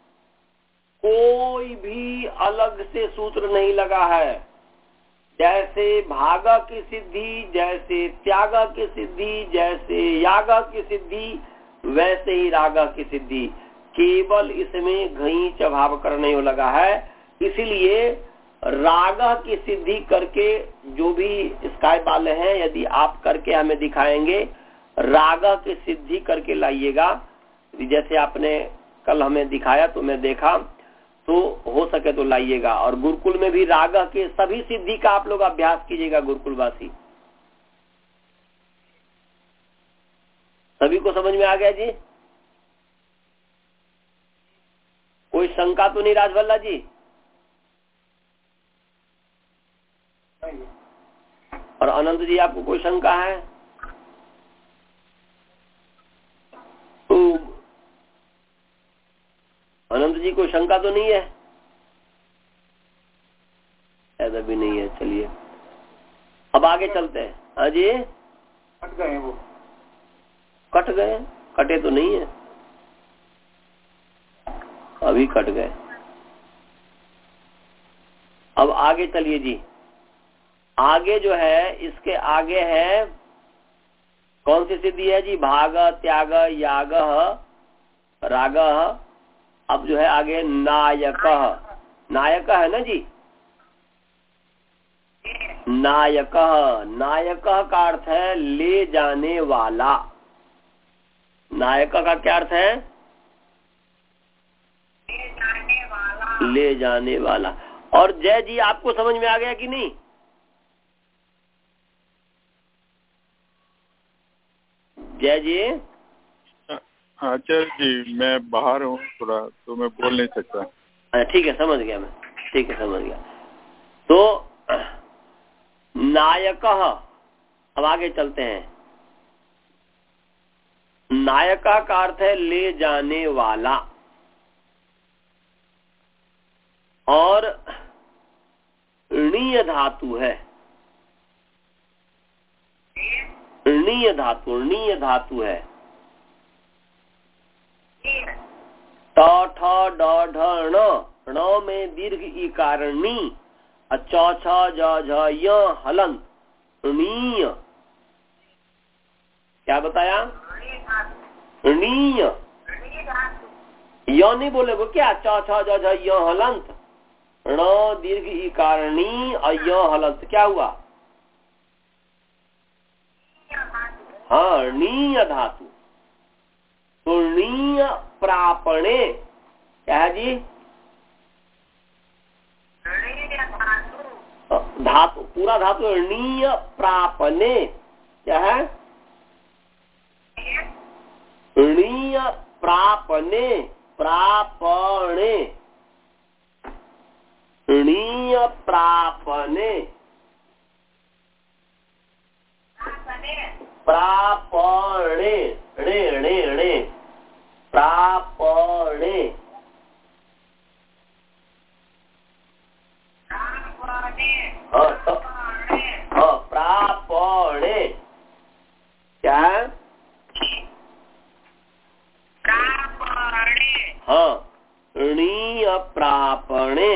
Speaker 1: कोई भी अलग से सूत्र नहीं लगा है। जैसे भाग की सिद्धि, जैसे त्याग की सिद्धि, जैसे याग की सिद्धि, वैसे ही राग की सिद्धि, केवल इसमें घई चभाव करने हो लगा है। इसीलिए राग की सिद्धि करके जो भी स्काई वाले हैं, यदि आप करके हमें दिखाएंगे, राग की सिद्धि करके लाइएगा। जैसे आपने कल हमें दिखाया तो मैं देखा, तो हो सके तो लाइएगा। और गुरुकुल में भी राग के सभी सिद्धि का आप लोग अभ्यास कीजिएगा। गुरुकुलवासी सभी को समझ में आ गया जी? कोई शंका तो नहीं राजभल्ला जी? और अनंत जी आपको कोई शंका है? तो अनंत जी कोई शंका तो नहीं है? ऐसा भी नहीं है। चलिए अब आगे चलते हैं। हाँ जी,
Speaker 2: कट गए वो,
Speaker 1: कट गए? कटे तो नहीं है, अभी कट गए। अब आगे चलिए जी। आगे जो है इसके आगे है कौन सी सिद्धि है जी? भाग, त्याग, याग, राग। अब जो है आगे नायक। नायक है ना जी? नायक, नायक का अर्थ है ले जाने वाला। नायक का क्या अर्थ है?
Speaker 3: ले जाने वाला।
Speaker 1: ले जाने वाला। और जय जी आपको समझ में आ गया कि नहीं? जय जी।
Speaker 2: आचार्य जी मैं बाहर हूँ थोड़ा, तो मैं बोल नहीं सकता।
Speaker 1: अच्छा ठीक है, समझ गया मैं। ठीक है, समझ गया। तो नायक, अब आगे चलते हैं। नायक का अर्थ है ले जाने वाला। और णीय धातु है। णीय धातु, णीय धातु है। ट ठ ड ढ ण, ण में दीर्घ इकार नी, च छ ज झ य हलंत, णीय। क्या बताया? णीय। य नहीं बोले वो क्या? च छ ज झ य हलंत, ण दीर्घ इकार नी और य हलंत। क्या हुआ? हाँ, णीय धातु। तो णीय प्रापणे क्या है जी? धातु, पूरा धातु णीय प्रापने क्या है? णीय प्रापणे प्रापणे णीय प्रापणे प्रापणे णे णे णे प्रापणे हाँ तो हाँ प्रापणे क्या हाँ णीय प्रापणे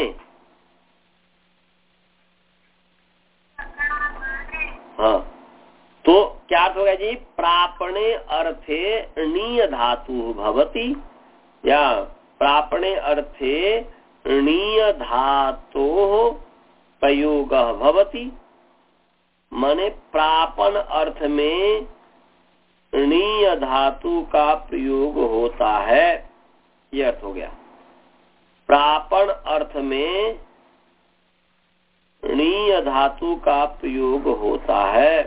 Speaker 1: हाँ तो क्या अर्थ होगा जी? प्रापणे अर्थे णीय धातु भवति या प्रापणे अर्थे णीय धातोः प्रयोगः भवति। माने प्रापण अर्थ में णीय धातु का प्रयोग होता है, यह अर्थ हो गया। प्रापण अर्थ में णीय धातु का प्रयोग होता है।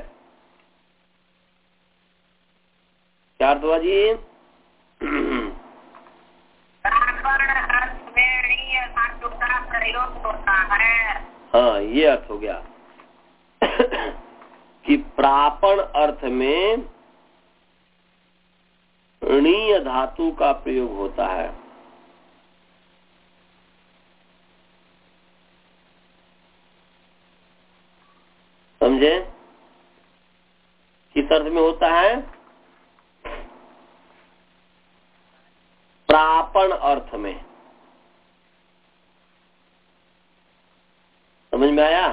Speaker 1: क्या अर्थ हुआ जी?
Speaker 3: प्रापण अर्थ में णीय धातु का प्रयोग होता है।
Speaker 1: हाँ, ये अर्थ हो गया कि प्रापण अर्थ में णीय धातु का प्रयोग होता है। समझे? किस अर्थ में होता है? प्रापण अर्थ में। समझ में आया?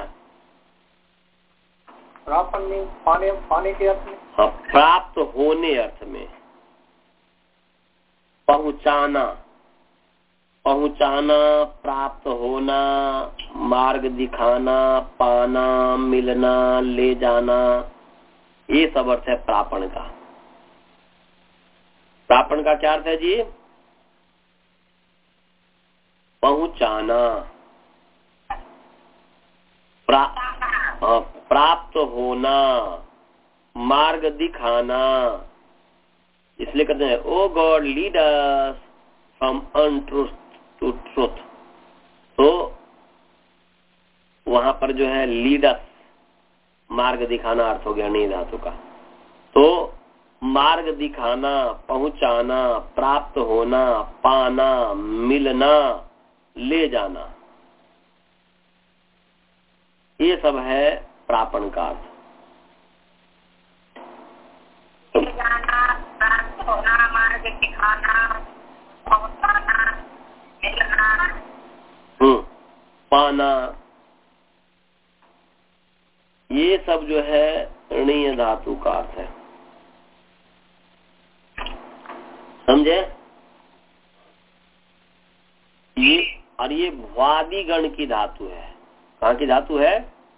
Speaker 4: प्रापण में पाने पाने के अर्थ में।
Speaker 1: हाँ, प्राप्त होने अर्थ में। पहुंचाना पहुंचाना, प्राप्त होना, मार्ग दिखाना, पाना, मिलना, ले जाना, ये सब अर्थ है प्रापण का। प्रापण का क्या अर्थ है जी? पहुंचाना, प्रा, प्राप्त होना, मार्ग दिखाना। इसलिए कहते हैं O God lead us from untruth to truth. तो वहां पर जो है लीड अस, मार्ग दिखाना अर्थ हो गया णीय धातु का। तो मार्ग दिखाना, पहुंचाना, प्राप्त होना, पाना, मिलना, ले जाना, ये सब है प्रापण का अर्थ।
Speaker 3: ले जाना, प्राप्त होना, मार्ग दिखाना, पहुंचाना, मिलना,
Speaker 1: हम्म पाना, ये सब जो है णीय धातु का अर्थ है। समझे? ये और ये भ्वादि गण की धातु है। कहाँ की धातु है?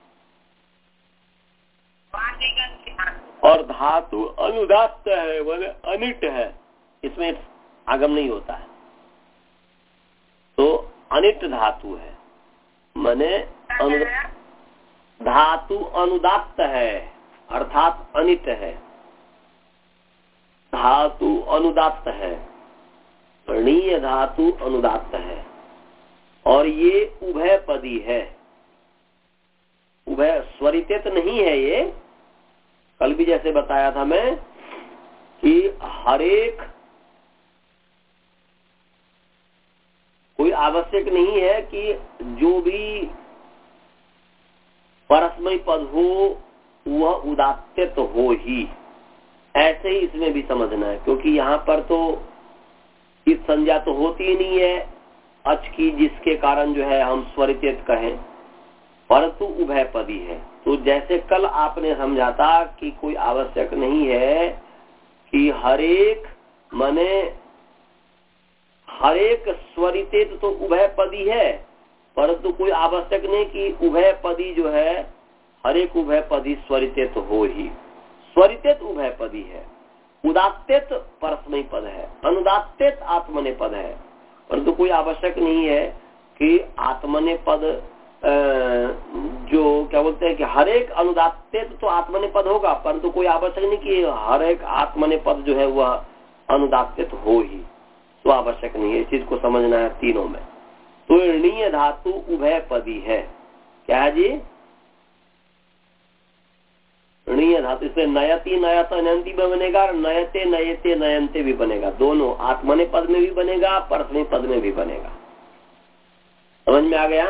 Speaker 3: वादिगण की धातु।
Speaker 1: और धातु अनुदात्त है, बोले अनिट है, इसमें आगम नहीं होता है। तो अनिट धातु है, माने अनु, धातु अनुदात्त है अर्थात अनिट है। धातु अनुदात्त है, णीय धातु अनुदात्त है, और ये उभय पदी है। उभय स्वरित नहीं है ये। कल भी जैसे बताया था मैं कि हरेक कोई आवश्यक नहीं है कि जो भी परस्मय पद हो वह उदात्त हो ही, ऐसे ही इसमें भी समझना है। क्योंकि यहाँ पर तो इस संज्ञा तो होती ही नहीं है अच की, जिसके कारण जो है हम स्वरित कहें, परंतु उभयपदी है। तो जैसे कल आपने समझा था कि कोई आवश्यक नहीं है कि हरेक माने हरेक स्वरित तो उभयपदी है, परंतु कोई आवश्यक नहीं कि उभयपदी जो है हरेक उभयपदी स्वरित हो ही। स्वरित उभयपदी है, उदात्त परस्मय पद है, अनुदात्त आत्मने पद है, परंतु कोई आवश्यक नहीं है कि आत्मने पद जो क्या बोलते हैं कि हरेक अनुदात्त तो आत्मने पद होगा, परंतु कोई आवश्यक नहीं कि हरेक आत्मने पद जो है वह अनुदात्त तो हो ही, तो आवश्यक नहीं है। इस चीज को समझना है तीनों में। तो ऋणीय धातु उभय पदी है। क्या है जी? ऋणीय धातु, इसमें नयति नयत नयंती भी बनेगा, नयते नयते नयंते भी बनेगा। दोनों आत्मने पद में भी बनेगा, परस्मय पद में भी बनेगा। समझ में आ गया?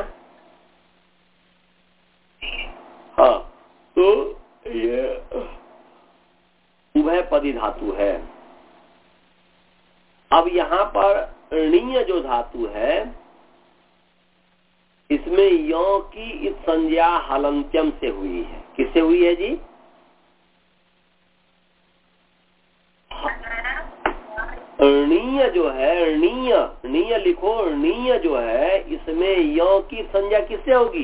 Speaker 1: हाँ, तो ये उभय पदी धातु है। अब यहाँ पर ऋणीय जो धातु है, इसमें यो की इस संज्ञा हलंत्यम से हुई है। किससे हुई है जी? ऋणीय जो है, ऋणीय ऋणीय लिखो, ऋणीय जो है इसमें यो की संज्ञा किससे होगी?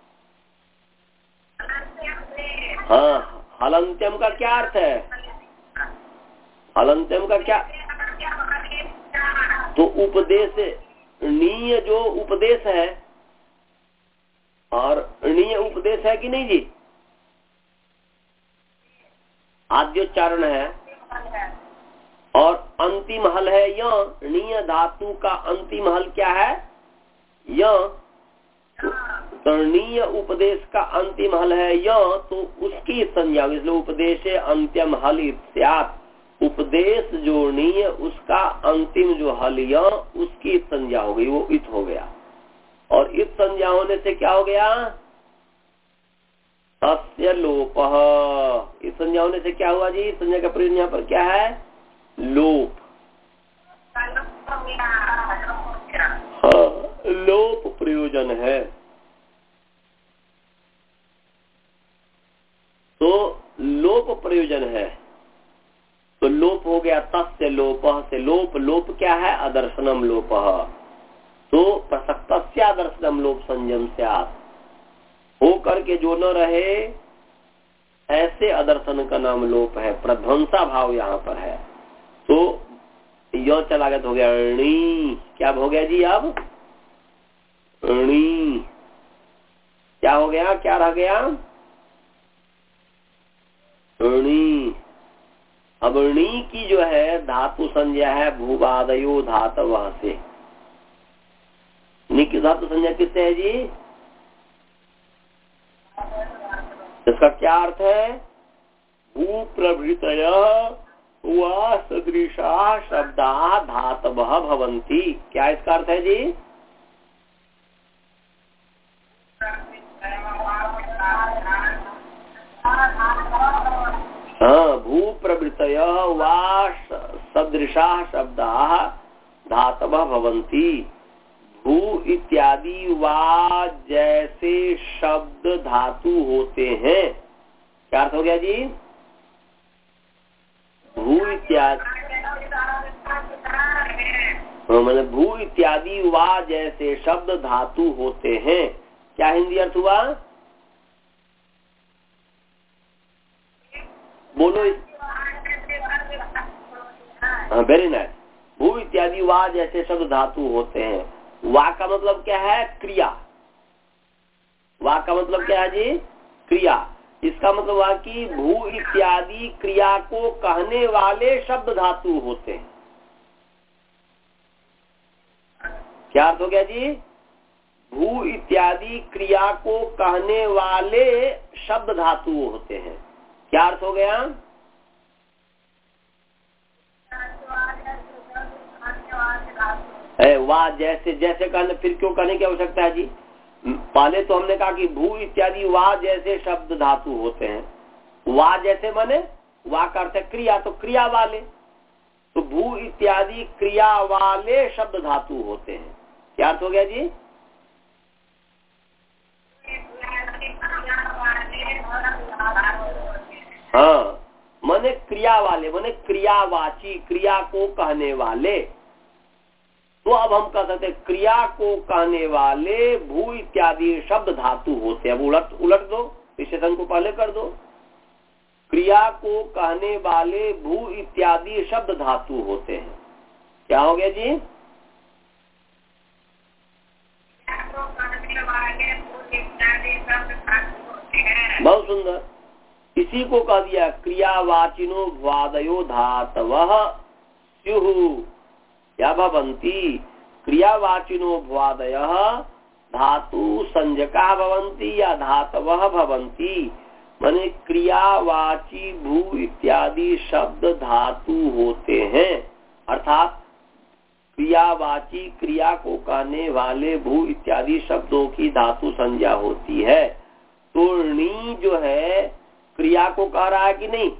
Speaker 1: हाँ, हलंत्यम का क्या अर्थ है? हलंत्यम का क्या? तो उपदेश, ऋणीय जो उपदेश है, और ऋणीय उपदेश है कि नहीं जी? आद्योच्चारण है और अंतिम हल है य। ऋणीय धातु का अंतिम हल क्या है? य। तो ऋणीय उपदेश का अंतिम हल है य, तो उसकी संज्ञा, इसलिए उपदेश अंत्यम हल इत्यात्। उपदेश जो ऋणीय, उसका अंतिम जो हल य, उसकी संज्ञा हो गई, वो इत हो गया। और इस संज्ञा होने से क्या हो गया? तस्य लोपः। इस संज्ञा होने से क्या हुआ जी? संज्ञा का प्रयोग यहाँ पर क्या है? लोप। हाँ, लोप प्रयोजन है। तो लोप प्रयोजन है, तो लोप हो गया तस्य लोपः से। लोप, लोप क्या है? अदर्शनम लोपः। तो प्रसक्तस्य अदर्शनम लोप संयम स्यात्, हो करके जो न रहे ऐसे अदर्शन का नाम लोप है। प्रध्वंसा भाव यहाँ पर है। तो यो चला गया तो हो गया ऋणी। क्या हो गया जी? अब ऋणी क्या हो गया? क्या रह गया? ऋणी। अब ऋणी की जो है धातु संज्ञा है भूवादयो धातवः से। नी की धातु संज्ञा किससे है जी? इसका क्या अर्थ है? भू प्रभृतयः वा सदृशा शब्दा धातवः भवन्ति। क्या इसका अर्थ है जी? हाँ, भू प्रभृतयः वा सदृशा शब्दा धातवः भवन्ति। भू इत्यादि वा जैसे शब्द धातु होते हैं। क्या अर्थ हो गया जी? भू इत्यादि, मतलब भू इत्यादि वा जैसे शब्द धातु होते हैं। क्या हिंदी अर्थ हुआ? बोलो। हाँ, वेरी नाइस। भू इत्यादि वा जैसे शब्द धातु होते हैं। वा का मतलब क्या है? क्रिया। वा का मतलब क्या है जी? क्रिया। इसका मतलब हुआ कि भू इत्यादि क्रिया को कहने वाले शब्द धातु होते हैं। क्या अर्थ हो गया जी? भू इत्यादि क्रिया को कहने वाले शब्द धातु होते हैं। क्या अर्थ हो गया? वाह जैसे, जैसे कहने, फिर क्यों कहने की आवश्यकता है जी? पहले तो हमने कहा कि भू इत्यादि वाह जैसे शब्द धातु होते हैं। वाह जैसे माने वाह का अर्थ है क्रिया, तो क्रिया वाले। तो भू इत्यादि क्रिया वाले शब्द धातु होते हैं। क्या अर्थ हो गया जी? हाँ, माने क्रिया वाले, माने क्रियावाची, क्रिया को कहने वाले। तो अब हम कह सकते हैं क्रिया को कहने वाले भू इत्यादि शब्द धातु होते हैं। अब उलट उलट दो, विशेषण को पहले कर दो। क्रिया को कहने वाले भू इत्यादि शब्द धातु होते हैं। क्या हो गया जी? बहुत सुंदर। इसी को कह दिया क्रियावाचिनो वादयो धातवः स्युः या भवन्ति क्रियावाचिनो भ्वादयः धातु संज्ञका भवन्ति या धातवः भवन्ति। माने क्रियावाची भू इत्यादि शब्द धातु होते हैं, अर्थात क्रियावाची क्रिया को कहने वाले भू इत्यादि शब्दों की धातु संज्ञा होती है। तो णी जो है क्रिया को कह रहा है कि नहीं?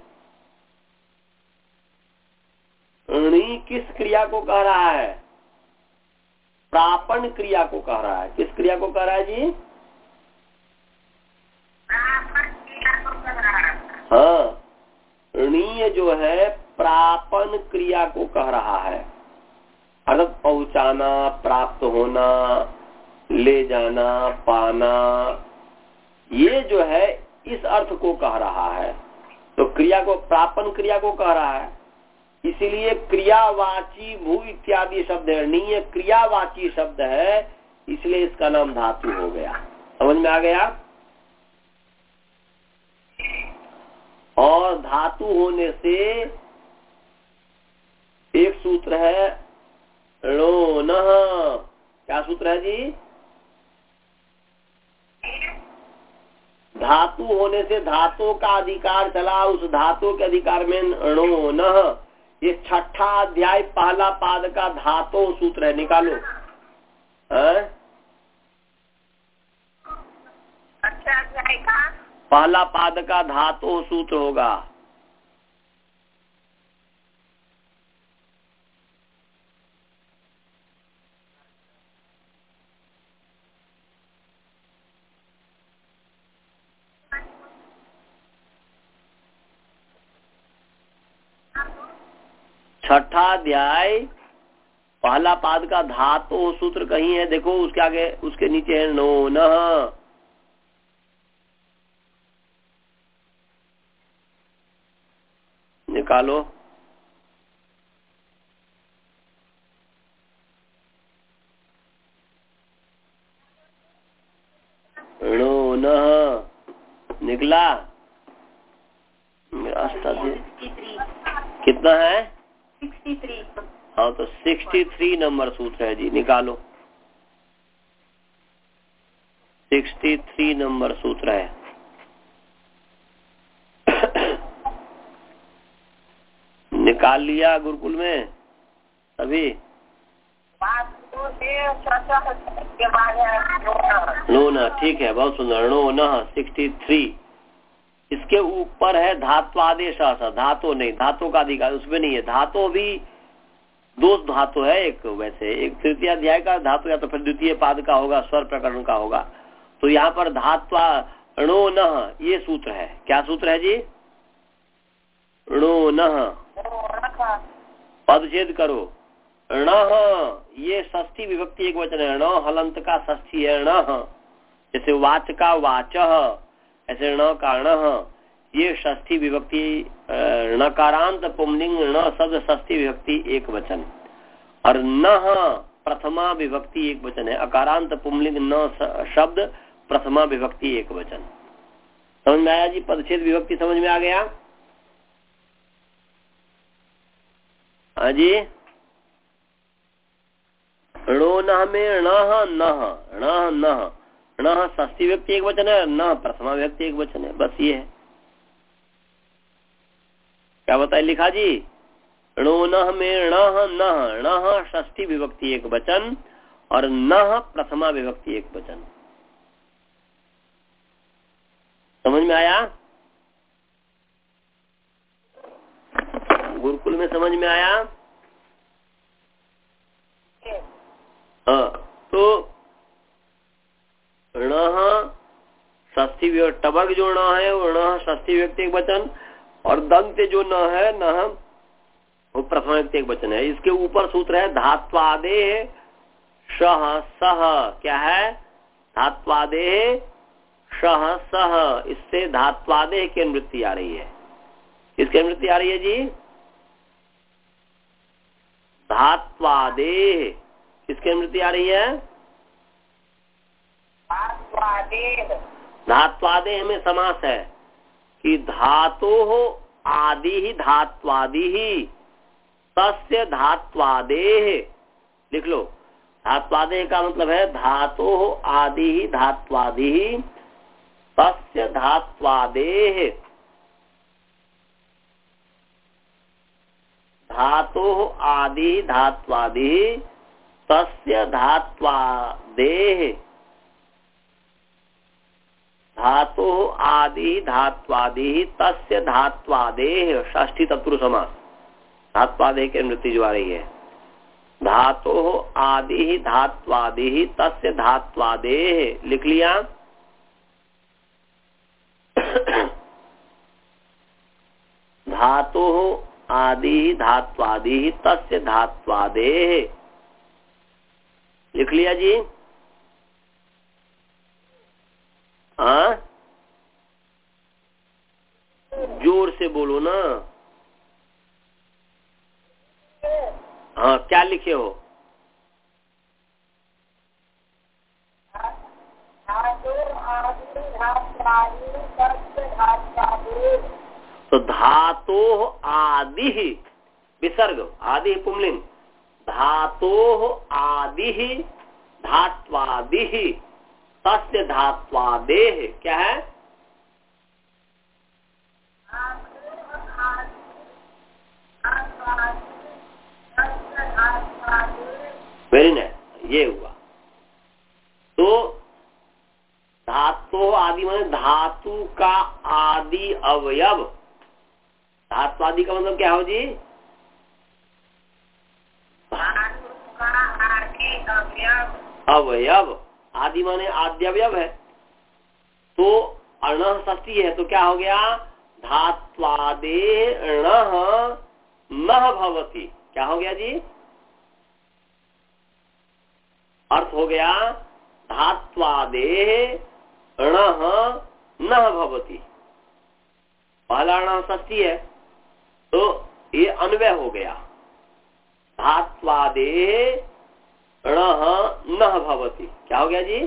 Speaker 1: णी किस क्रिया को कह रहा है? प्रापण क्रिया को कह रहा है। किस क्रिया को कह रहा है जी? हाँ, ऋणीय जो है प्रापन क्रिया को कह रहा है, अर्थात पहुंचाना, प्राप्त होना, ले जाना, पाना, ये जो है इस अर्थ को कह रहा है। तो क्रिया को प्रापन क्रिया को कह रहा है, इसीलिए क्रियावाची भू इत्यादि शब्द है। ऋणीय क्रियावाची शब्द है, इसलिए इसका नाम धातु हो गया। समझ में आ गया? और धातु होने से एक सूत्र है णोनः। क्या सूत्र है जी? धातु होने से धातु का अधिकार चला, उस धातु के अधिकार में णोनः। ये छठा अध्याय पहला पाद का धातु सूत्र है, निकालो। है?
Speaker 3: अच्छा अध्याय का
Speaker 1: पहला पाद का धातु सूत्र होगा। छठा अध्याय पहला पाद का धातु सूत्र कहीं है, देखो उसके आगे, उसके नीचे है णोनः। निकालो। णोनः निकला। कितना है?
Speaker 3: तिरसठ।
Speaker 1: हाँ, तो तिरसठ नंबर सूत्र है जी, निकालो। तिरसठ नंबर सूत्र है। निकाल लिया गुरुकुल में अभी? णोनः, ठीक है, बहुत सुंदर। णोनः तिरसठ। इसके ऊपर है धात्वादेश। धातु नहीं, धातु का अधिकार उसमें नहीं है। धातु भी दो धातु है, एक वैसे एक तृतीय अध्याय का धातु या तो फिर द्वितीय पाद का होगा, स्वर प्रकरण का होगा। तो यहाँ पर धात्वा णोनः ये सूत्र है। क्या सूत्र है जी? णोनः। पदच्छेद करो। णः ये षष्ठी विभक्ति एक वचन है। ण हलंत का षष्ठी है णः। जैसे वाच का वाचः, ऐसे ण का णः, ये षष्ठी विभक्ति। णकारांत पुंलिंग ण शब्द षष्ठी विभक्ति एक वचन, और नः प्रथमा विभक्ति एक वचन है। अकारांत पुंलिंग न शब्द प्रथमा विभक्ति एक वचन। समझ में आया जी? पदच्छेद विभक्ति समझ में आ गया? हाँ जी। णोनः में णः नः, णः नः, णः षष्ठी व्यक्ति एक वचन है, न प्रथमा व्यक्ति एक वचन है, बस ये है। क्या बताए लिखा जी? णोनः में णः नः, णः षष्ठी विभक्ति एक वचन और नः प्रथमा विभक्ति एक वचन। समझ में आया? गुरुकुल में समझ में आया? हाँ, तो णः षष्ठी टबक जो न है वो णः षष्ठी व्यक्ति एक वचन, और दंत जो न है न वो प्रथमा व्यक्ति एक वचन है। इसके ऊपर सूत्र है धात्वादेः शः सः। क्या है? धात्वादेः शः सः। इससे धात्वादेः की अनुवृत्ति आ रही है। किसकी अनुवृत्ति आ रही है जी? धात्वादेः। किसकी अनुवृत्ति आ रही है? धात्वादेः में समास है कि धातु आदि ही धात्वादि ही। तस्य धात्वादेः, लिख लो। धात्वादेः का मतलब है धातु आदि धात्वादि, तस्य धात्वादेः, धातु आदि धात्वादि तस्य धात्वादेः, धातु आदि धात्वादि तस्य धात्वादेः, षष्ठी तत्पुरुष समास। धात्वादेः की अनुवृत्ति जो आ रही है, धातु आदि धात्वादि तस्य धात्वादेः, लिख लिया। धातु आदि धात्वादि तस्य धात्वादेः, लिख लिया जी। हाँ, जोर से बोलो ना। हाँ, क्या लिखे हो? तो धातो आदि विसर्ग, आदि पुंलिंग, धातो आदि धात्वादि तस्य धात्वादेः, क्या है? वेरी नाइस, ये हुआ। तो धातु आदि माने धातु का आदि अवयव। धात्वादि का मतलब क्या हो जी?
Speaker 3: धातु का आदि अवयव।
Speaker 1: अवयव, आदि माने आद्य अवयव है। तो अणः षष्ठी है, तो क्या हो गया? धात्वादे अणः नः भवति। क्या हो गया जी? अर्थ हो गया धात्वादे अणः नः भवति। पहला अणः षष्ठी है, तो ये अन्वय हो गया। धात्वादे अणः नः भवति। क्या हो गया जी?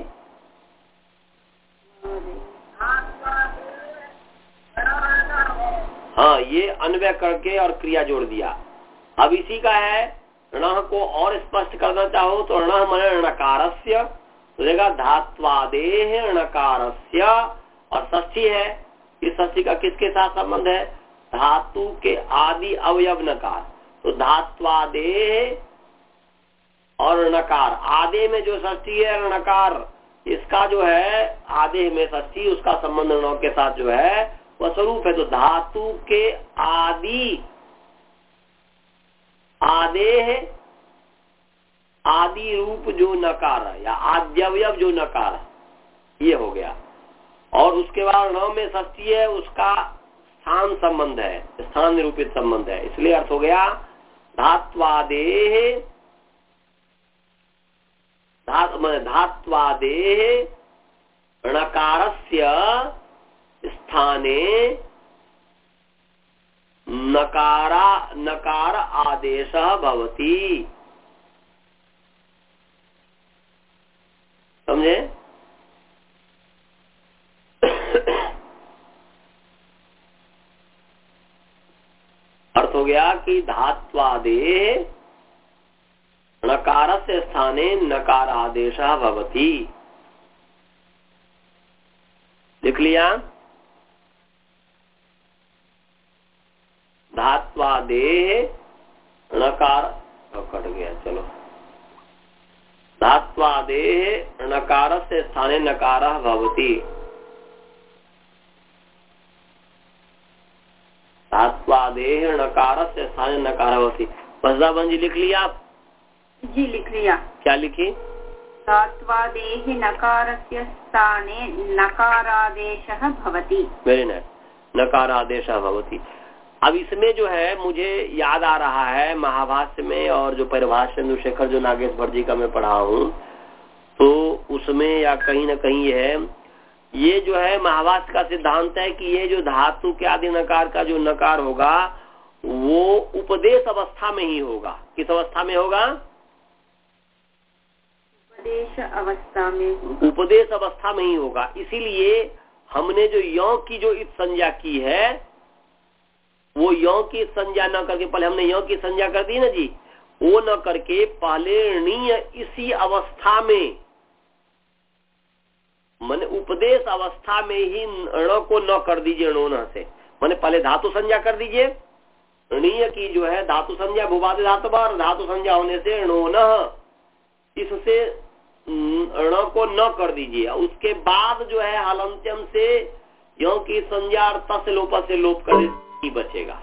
Speaker 1: हाँ, ये अन्वय करके और क्रिया जोड़ दिया। अब इसी का है, णः को और स्पष्ट करना चाहो तो णः माने णकारस्य, तो देगा धात्वादेः णकारस्य, और षष्ठी है। इस षष्ठी का किसके साथ संबंध है? धातु के आदि अवयव नकार। तो धात्वादेः और णकार, आदे में जो षष्ठी है णकार, इसका जो है आदे में षष्ठी, उसका संबंध ण के साथ जो है वह स्वरूप है। तो धातु के आदि, आदेः आदि रूप जो नकार है या आद्यवयव जो नकार है, ये हो गया। और उसके बाद ण में षष्ठी है, उसका स्थान संबंध है, स्थान निरूपित संबंध है, इसलिए अर्थ हो गया धात्वादेः धात धात्वादेः णकारस्य स्थाने नकारा नकार आदेशः भवति। समझे? अर्थ हो गया कि धात्वादेः णकारस्य स्थाने नकार आदेशः भवति। लिख लिया? धात्वादेः णकार, कट गया, चलो। धात्वादेः णकारस्य स्थाने नकारः भवति। धात्वादेः णकारस्य स्थाने नकारः भवति। बसदाबन जी लिख लिया आप?
Speaker 5: जी लिख लिया।
Speaker 1: क्या लिखी?
Speaker 5: धात्वादेः नकारस्य स्थाने नकारादेशः भवति।
Speaker 1: वेरी नाइस, नकारादेशः भवति। अब इसमें जो है मुझे याद आ रहा है महाभाष्य में और जो परिभाष्य चंद्रशेखर जो नागेश भट्ट जी का मैं पढ़ा हूँ, तो उसमें या कहीं ना कहीं ये है, ये जो है महाभाष्य का सिद्धांत है कि ये जो धातु के आदि नकार का जो नकार होगा वो उपदेश अवस्था में ही होगा। किस अवस्था में होगा?
Speaker 5: उपदेश अवस्था में।
Speaker 1: उपदेश अवस्था में ही होगा। इसीलिए हमने जो यौ की जो इत संज्ञा की है, वो यों की संज्ञा न करके, पहले हमने यों की संज्ञा कर दी ना जी, वो न करके पहले णीय इसी अवस्था में, मैंने उपदेश अवस्था में ही ण को न कर दीजिए णोन से, मैंने पहले धातु संज्ञा कर दीजिए। णीय की जो है धातु संज्ञा भूवादि धातु और धातु संज्ञा होने से णोन, इससे ण को न कर दीजिए। उसके बाद जो है हलंत्यम से यों की संज्ञा और तस् लोप से लोप कर ही बचेगा।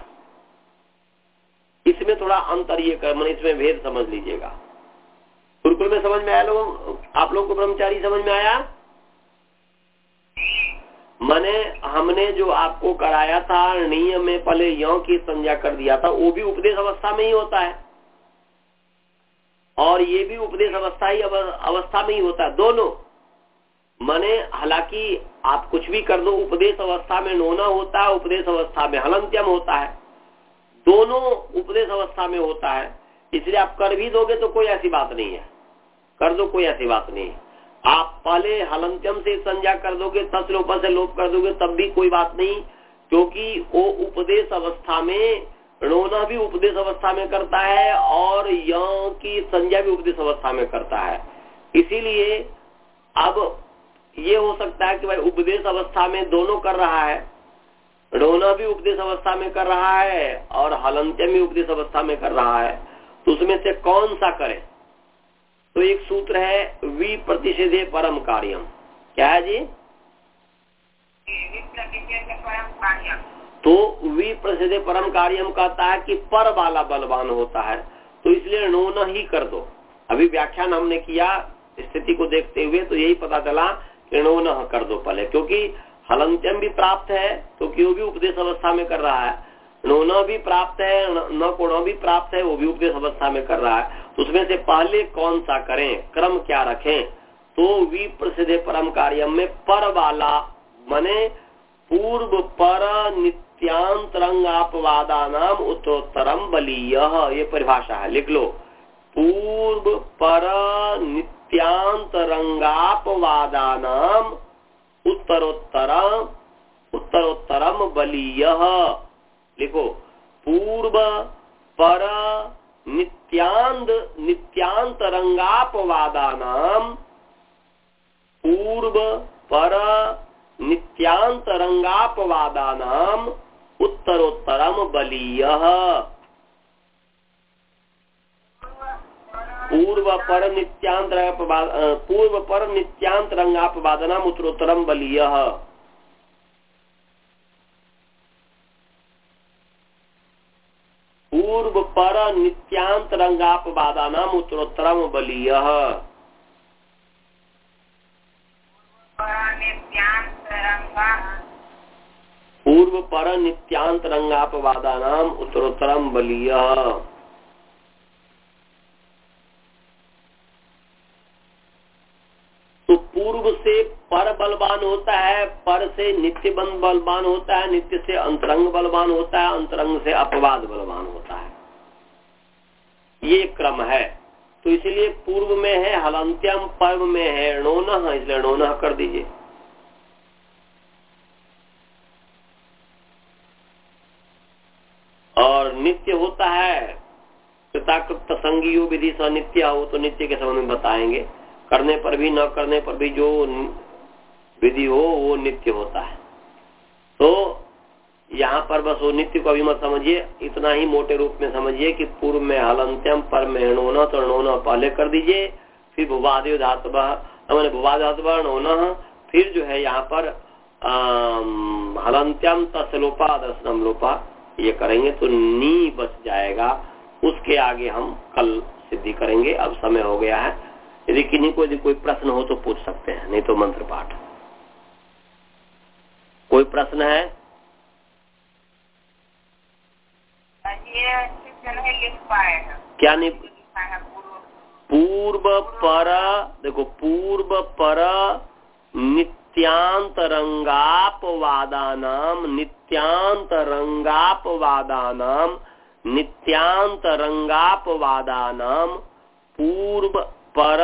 Speaker 1: इसमें थोड़ा अंतर ये कर, मैंने इसमें भेद समझ लीजिएगा। गुरुकुल में समझ में आया लोगों, आप लोग को ब्रह्मचारी समझ में आया? मैंने हमने जो आपको कराया था णीय में पहले यों की संज्ञा कर दिया था, वो भी उपदेश अवस्था में ही होता है और ये भी उपदेश अवस्था ही अवस्था में ही होता है, दोनों। माने हालांकि आप कुछ भी कर दो, उपदेश अवस्था में नोना होता है, उपदेश अवस्था में हलंत्यम होता है, दोनों उपदेश अवस्था में होता है। इसलिए आप कर भी दोगे तो कोई ऐसी बात नहीं है, कर दो कोई ऐसी बात नहीं है। आप पहले हलंत्यम से संज्ञा कर दोगे, तस् लोप से लोप कर दोगे तब भी कोई बात नहीं, क्योंकि वो उपदेश अवस्था में णोना भी उपदेश अवस्था में करता है और यों की संज्ञा भी उपदेश अवस्था में करता है। इसीलिए अब ये हो सकता है कि भाई उपदेश अवस्था में दोनों कर रहा है, णोना भी उपदेश अवस्था में कर रहा है और हलंत्यम भी उपदेश अवस्था में कर रहा है, तो उसमें से कौन सा करें? तो एक सूत्र है वि प्रतिषेधे परम कार्यम। क्या है जी? तो वि प्रतिषेधे परम कार्यम कहता है कि पर वाला बलवान होता है, तो इसलिए णोना ही कर दो। अभी व्याख्यान हमने किया स्थिति को देखते हुए तो यही पता चला कि णोना कर दो पहले, क्योंकि हलंत्यम भी प्राप्त है तो क्यों भी उपदेश अवस्था में कर रहा है, णोना भी प्राप्त है, न कोणा भी प्राप्त है, वो भी उपदेश अवस्था में कर रहा है। तो उसमें से पहले कौन सा करें, क्रम क्या रखें? तो वि प्रसिद्धे परम कार्यम में पर वाला माने पूर्व पर नित्यांतरंगापवादा नाम उत्तरोत्तरम बलीय, ये परिभाषा है, लिख लो। पूर्व पर नित्यांतरंगापवादा नाम उत्तरोत्तरम उत्तरोत्तरम बलीय, लिखो। पूर्व पर नित्यांत नित्यांतरंगापवादानाम पूर्व पर नित्यांतरंगापवादानाम उत्तरोत्तरम बलीय। पूर्व पर नित्यांतर पूर्व पर नित्यांतरंगापवादानाम उत्तरोत्तरम बलीय। पूर्व पर नित्यांतरंगापवादानाम उत्तरोत्तरम बलीय। पूर्व पर नित्यांतरंगापवादानाम उत्तरोत्तरम बलीय। तो पूर्व से पर बलवान होता है, पर से नित्य बलवान होता है, नित्य से अंतरंग बलवान होता है, अंतरंग से अपवाद बलवान होता है, ये क्रम है। तो इसलिए पूर्व में है हलंत्यम, पर्व में है णोनः, इसलिए णोनः कर दीजिए। और नित्य होता है कृताकृत संज्ञेयो विधि स नित्य हो, तो नित्य के संबंध में बताएंगे। करने पर भी न करने पर भी जो विधि हो वो नित्य होता है। तो यहाँ पर बस वो नित्य को अभी मत समझिए, इतना ही मोटे रूप में समझिए कि पूर्व में हलंत्यम, पर में णोना, तो णोना पहले कर दीजिए, फिर भुवादि धातुभः मैंने भुवादि धातुभः णोना, फिर जो है यहाँ पर हलंत्यम तस्लोपा दर्शनम लोपा, ये करेंगे तो नी बच जाएगा। उसके आगे हम कल सिद्धि करेंगे। अब समय हो गया है, यदि किन्हीं को यदि कोई प्रश्न हो तो पूछ सकते हैं, नहीं तो मंत्र पाठ। कोई प्रश्न है?
Speaker 3: लिख पाएगा
Speaker 1: क्या नहीं? पूर्व पर देखो, पूर्व पर नित्यांतरंगापवादानाम नित्यांतरंगापवादानाम नित्यांतरंगापवादानाम पूर्व पर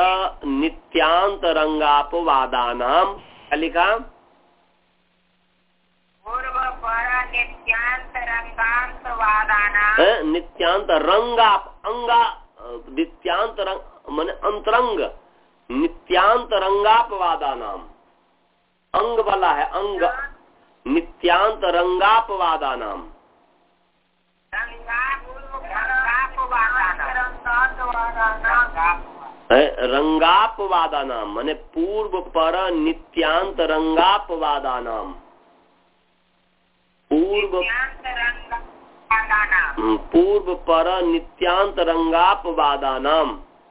Speaker 1: नित्यांतरंगापवादानाम, क्या लिखा?
Speaker 3: पूर्व पर नित्यांत रंगांत वादाना
Speaker 1: नित्यांत रंगाप अंगा नित्यांत रंग माने अंतरंग नित्यांत रंगापवादा नाम अंग वाला है अंग नित्यांत रंगापवादा नाम रंगापवादा नाम माने पूर्व पर नित्यांत रंगापवादा नाम पूर्व पूर्व पर नित्यांत रंगापवादा नाम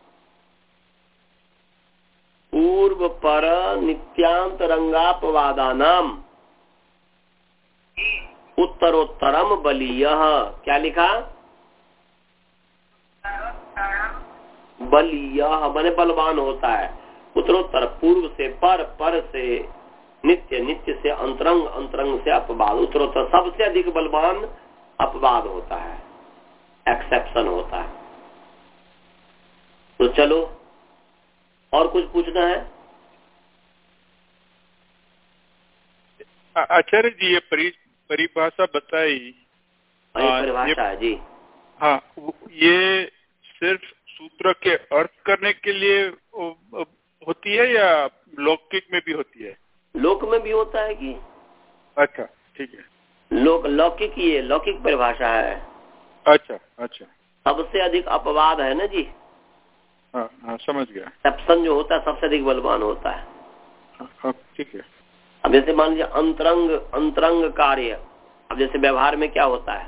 Speaker 1: पूर्व पर नित्यांत रंगापवादा नाम उत्तरोत्तरम बलीय क्या लिखा बलीय माने बलवान होता है उत्तरोत्तर पूर्व से पर पर से नित्य नित्य से अंतरंग अंतरंग से अपवाद उत्तरोत्तर सबसे अधिक बलवान अपवाद होता है एक्सेप्शन होता है। तो चलो और कुछ पूछना है
Speaker 2: आचार्य जी ये परि, परिभाषा बताई
Speaker 1: परिभाषा है जी
Speaker 2: हाँ ये सिर्फ सूत्र के अर्थ करने के लिए होती है या लौकिक में भी होती है
Speaker 1: लोक में भी होता है कि
Speaker 2: अच्छा ठीक है
Speaker 1: लोक लौकिक ये लौकिक परिभाषा है
Speaker 2: अच्छा अच्छा
Speaker 1: सबसे अधिक अपवाद है ना जी
Speaker 2: हाँ हाँ समझ गया
Speaker 1: एक्सेप्शन जो होता है सबसे अधिक बलवान होता है
Speaker 2: हाँ ठीक है।
Speaker 1: अब जैसे मान लीजिए अंतरंग अंतरंग कार्य अब जैसे व्यवहार में क्या होता है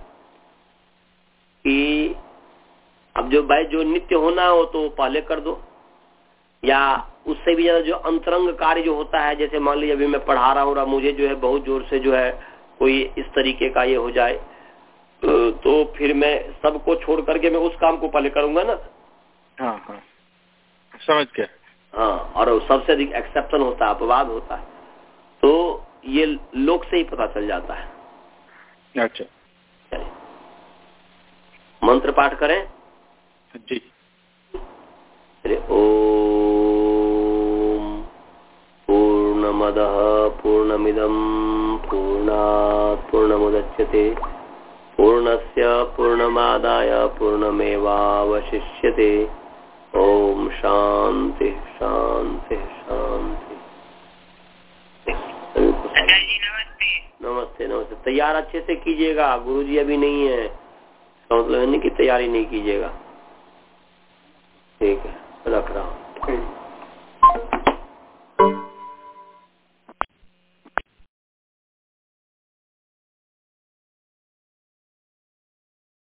Speaker 1: कि अब जो भाई जो नित्य होना हो तो पहले कर दो या उससे भी ज्यादा जो अंतरंग कार्य जो होता है जैसे मान लीजिए अभी मैं पढ़ा रहा हूँ और मुझे जो है बहुत जोर से जो है कोई इस तरीके का ये हो जाए तो, तो फिर मैं सबको छोड़ करके मैं उस काम को पहले करूंगा ना
Speaker 2: हाँ हाँ समझ गया
Speaker 1: हाँ और सबसे अधिक एक्सेप्शन होता है अपवाद होता है तो ये लोक से ही पता चल जाता है।
Speaker 2: अच्छा
Speaker 1: चलिए मंत्र पाठ करें
Speaker 2: जी
Speaker 1: ओम पूर्णमदः पूर्णमिदं पूर्णात् पूर्णमुदच्यते पूर्णस्य पूर्णमादाय पूर्णमेवावशिष्यते ओम शांति शांति शांति। नमस्ते नमस्ते तैयार अच्छे से कीजिएगा गुरुजी अभी नहीं है मतलब नहीं कि तैयारी नहीं कीजिएगा ठीक है रख रहा हूँ।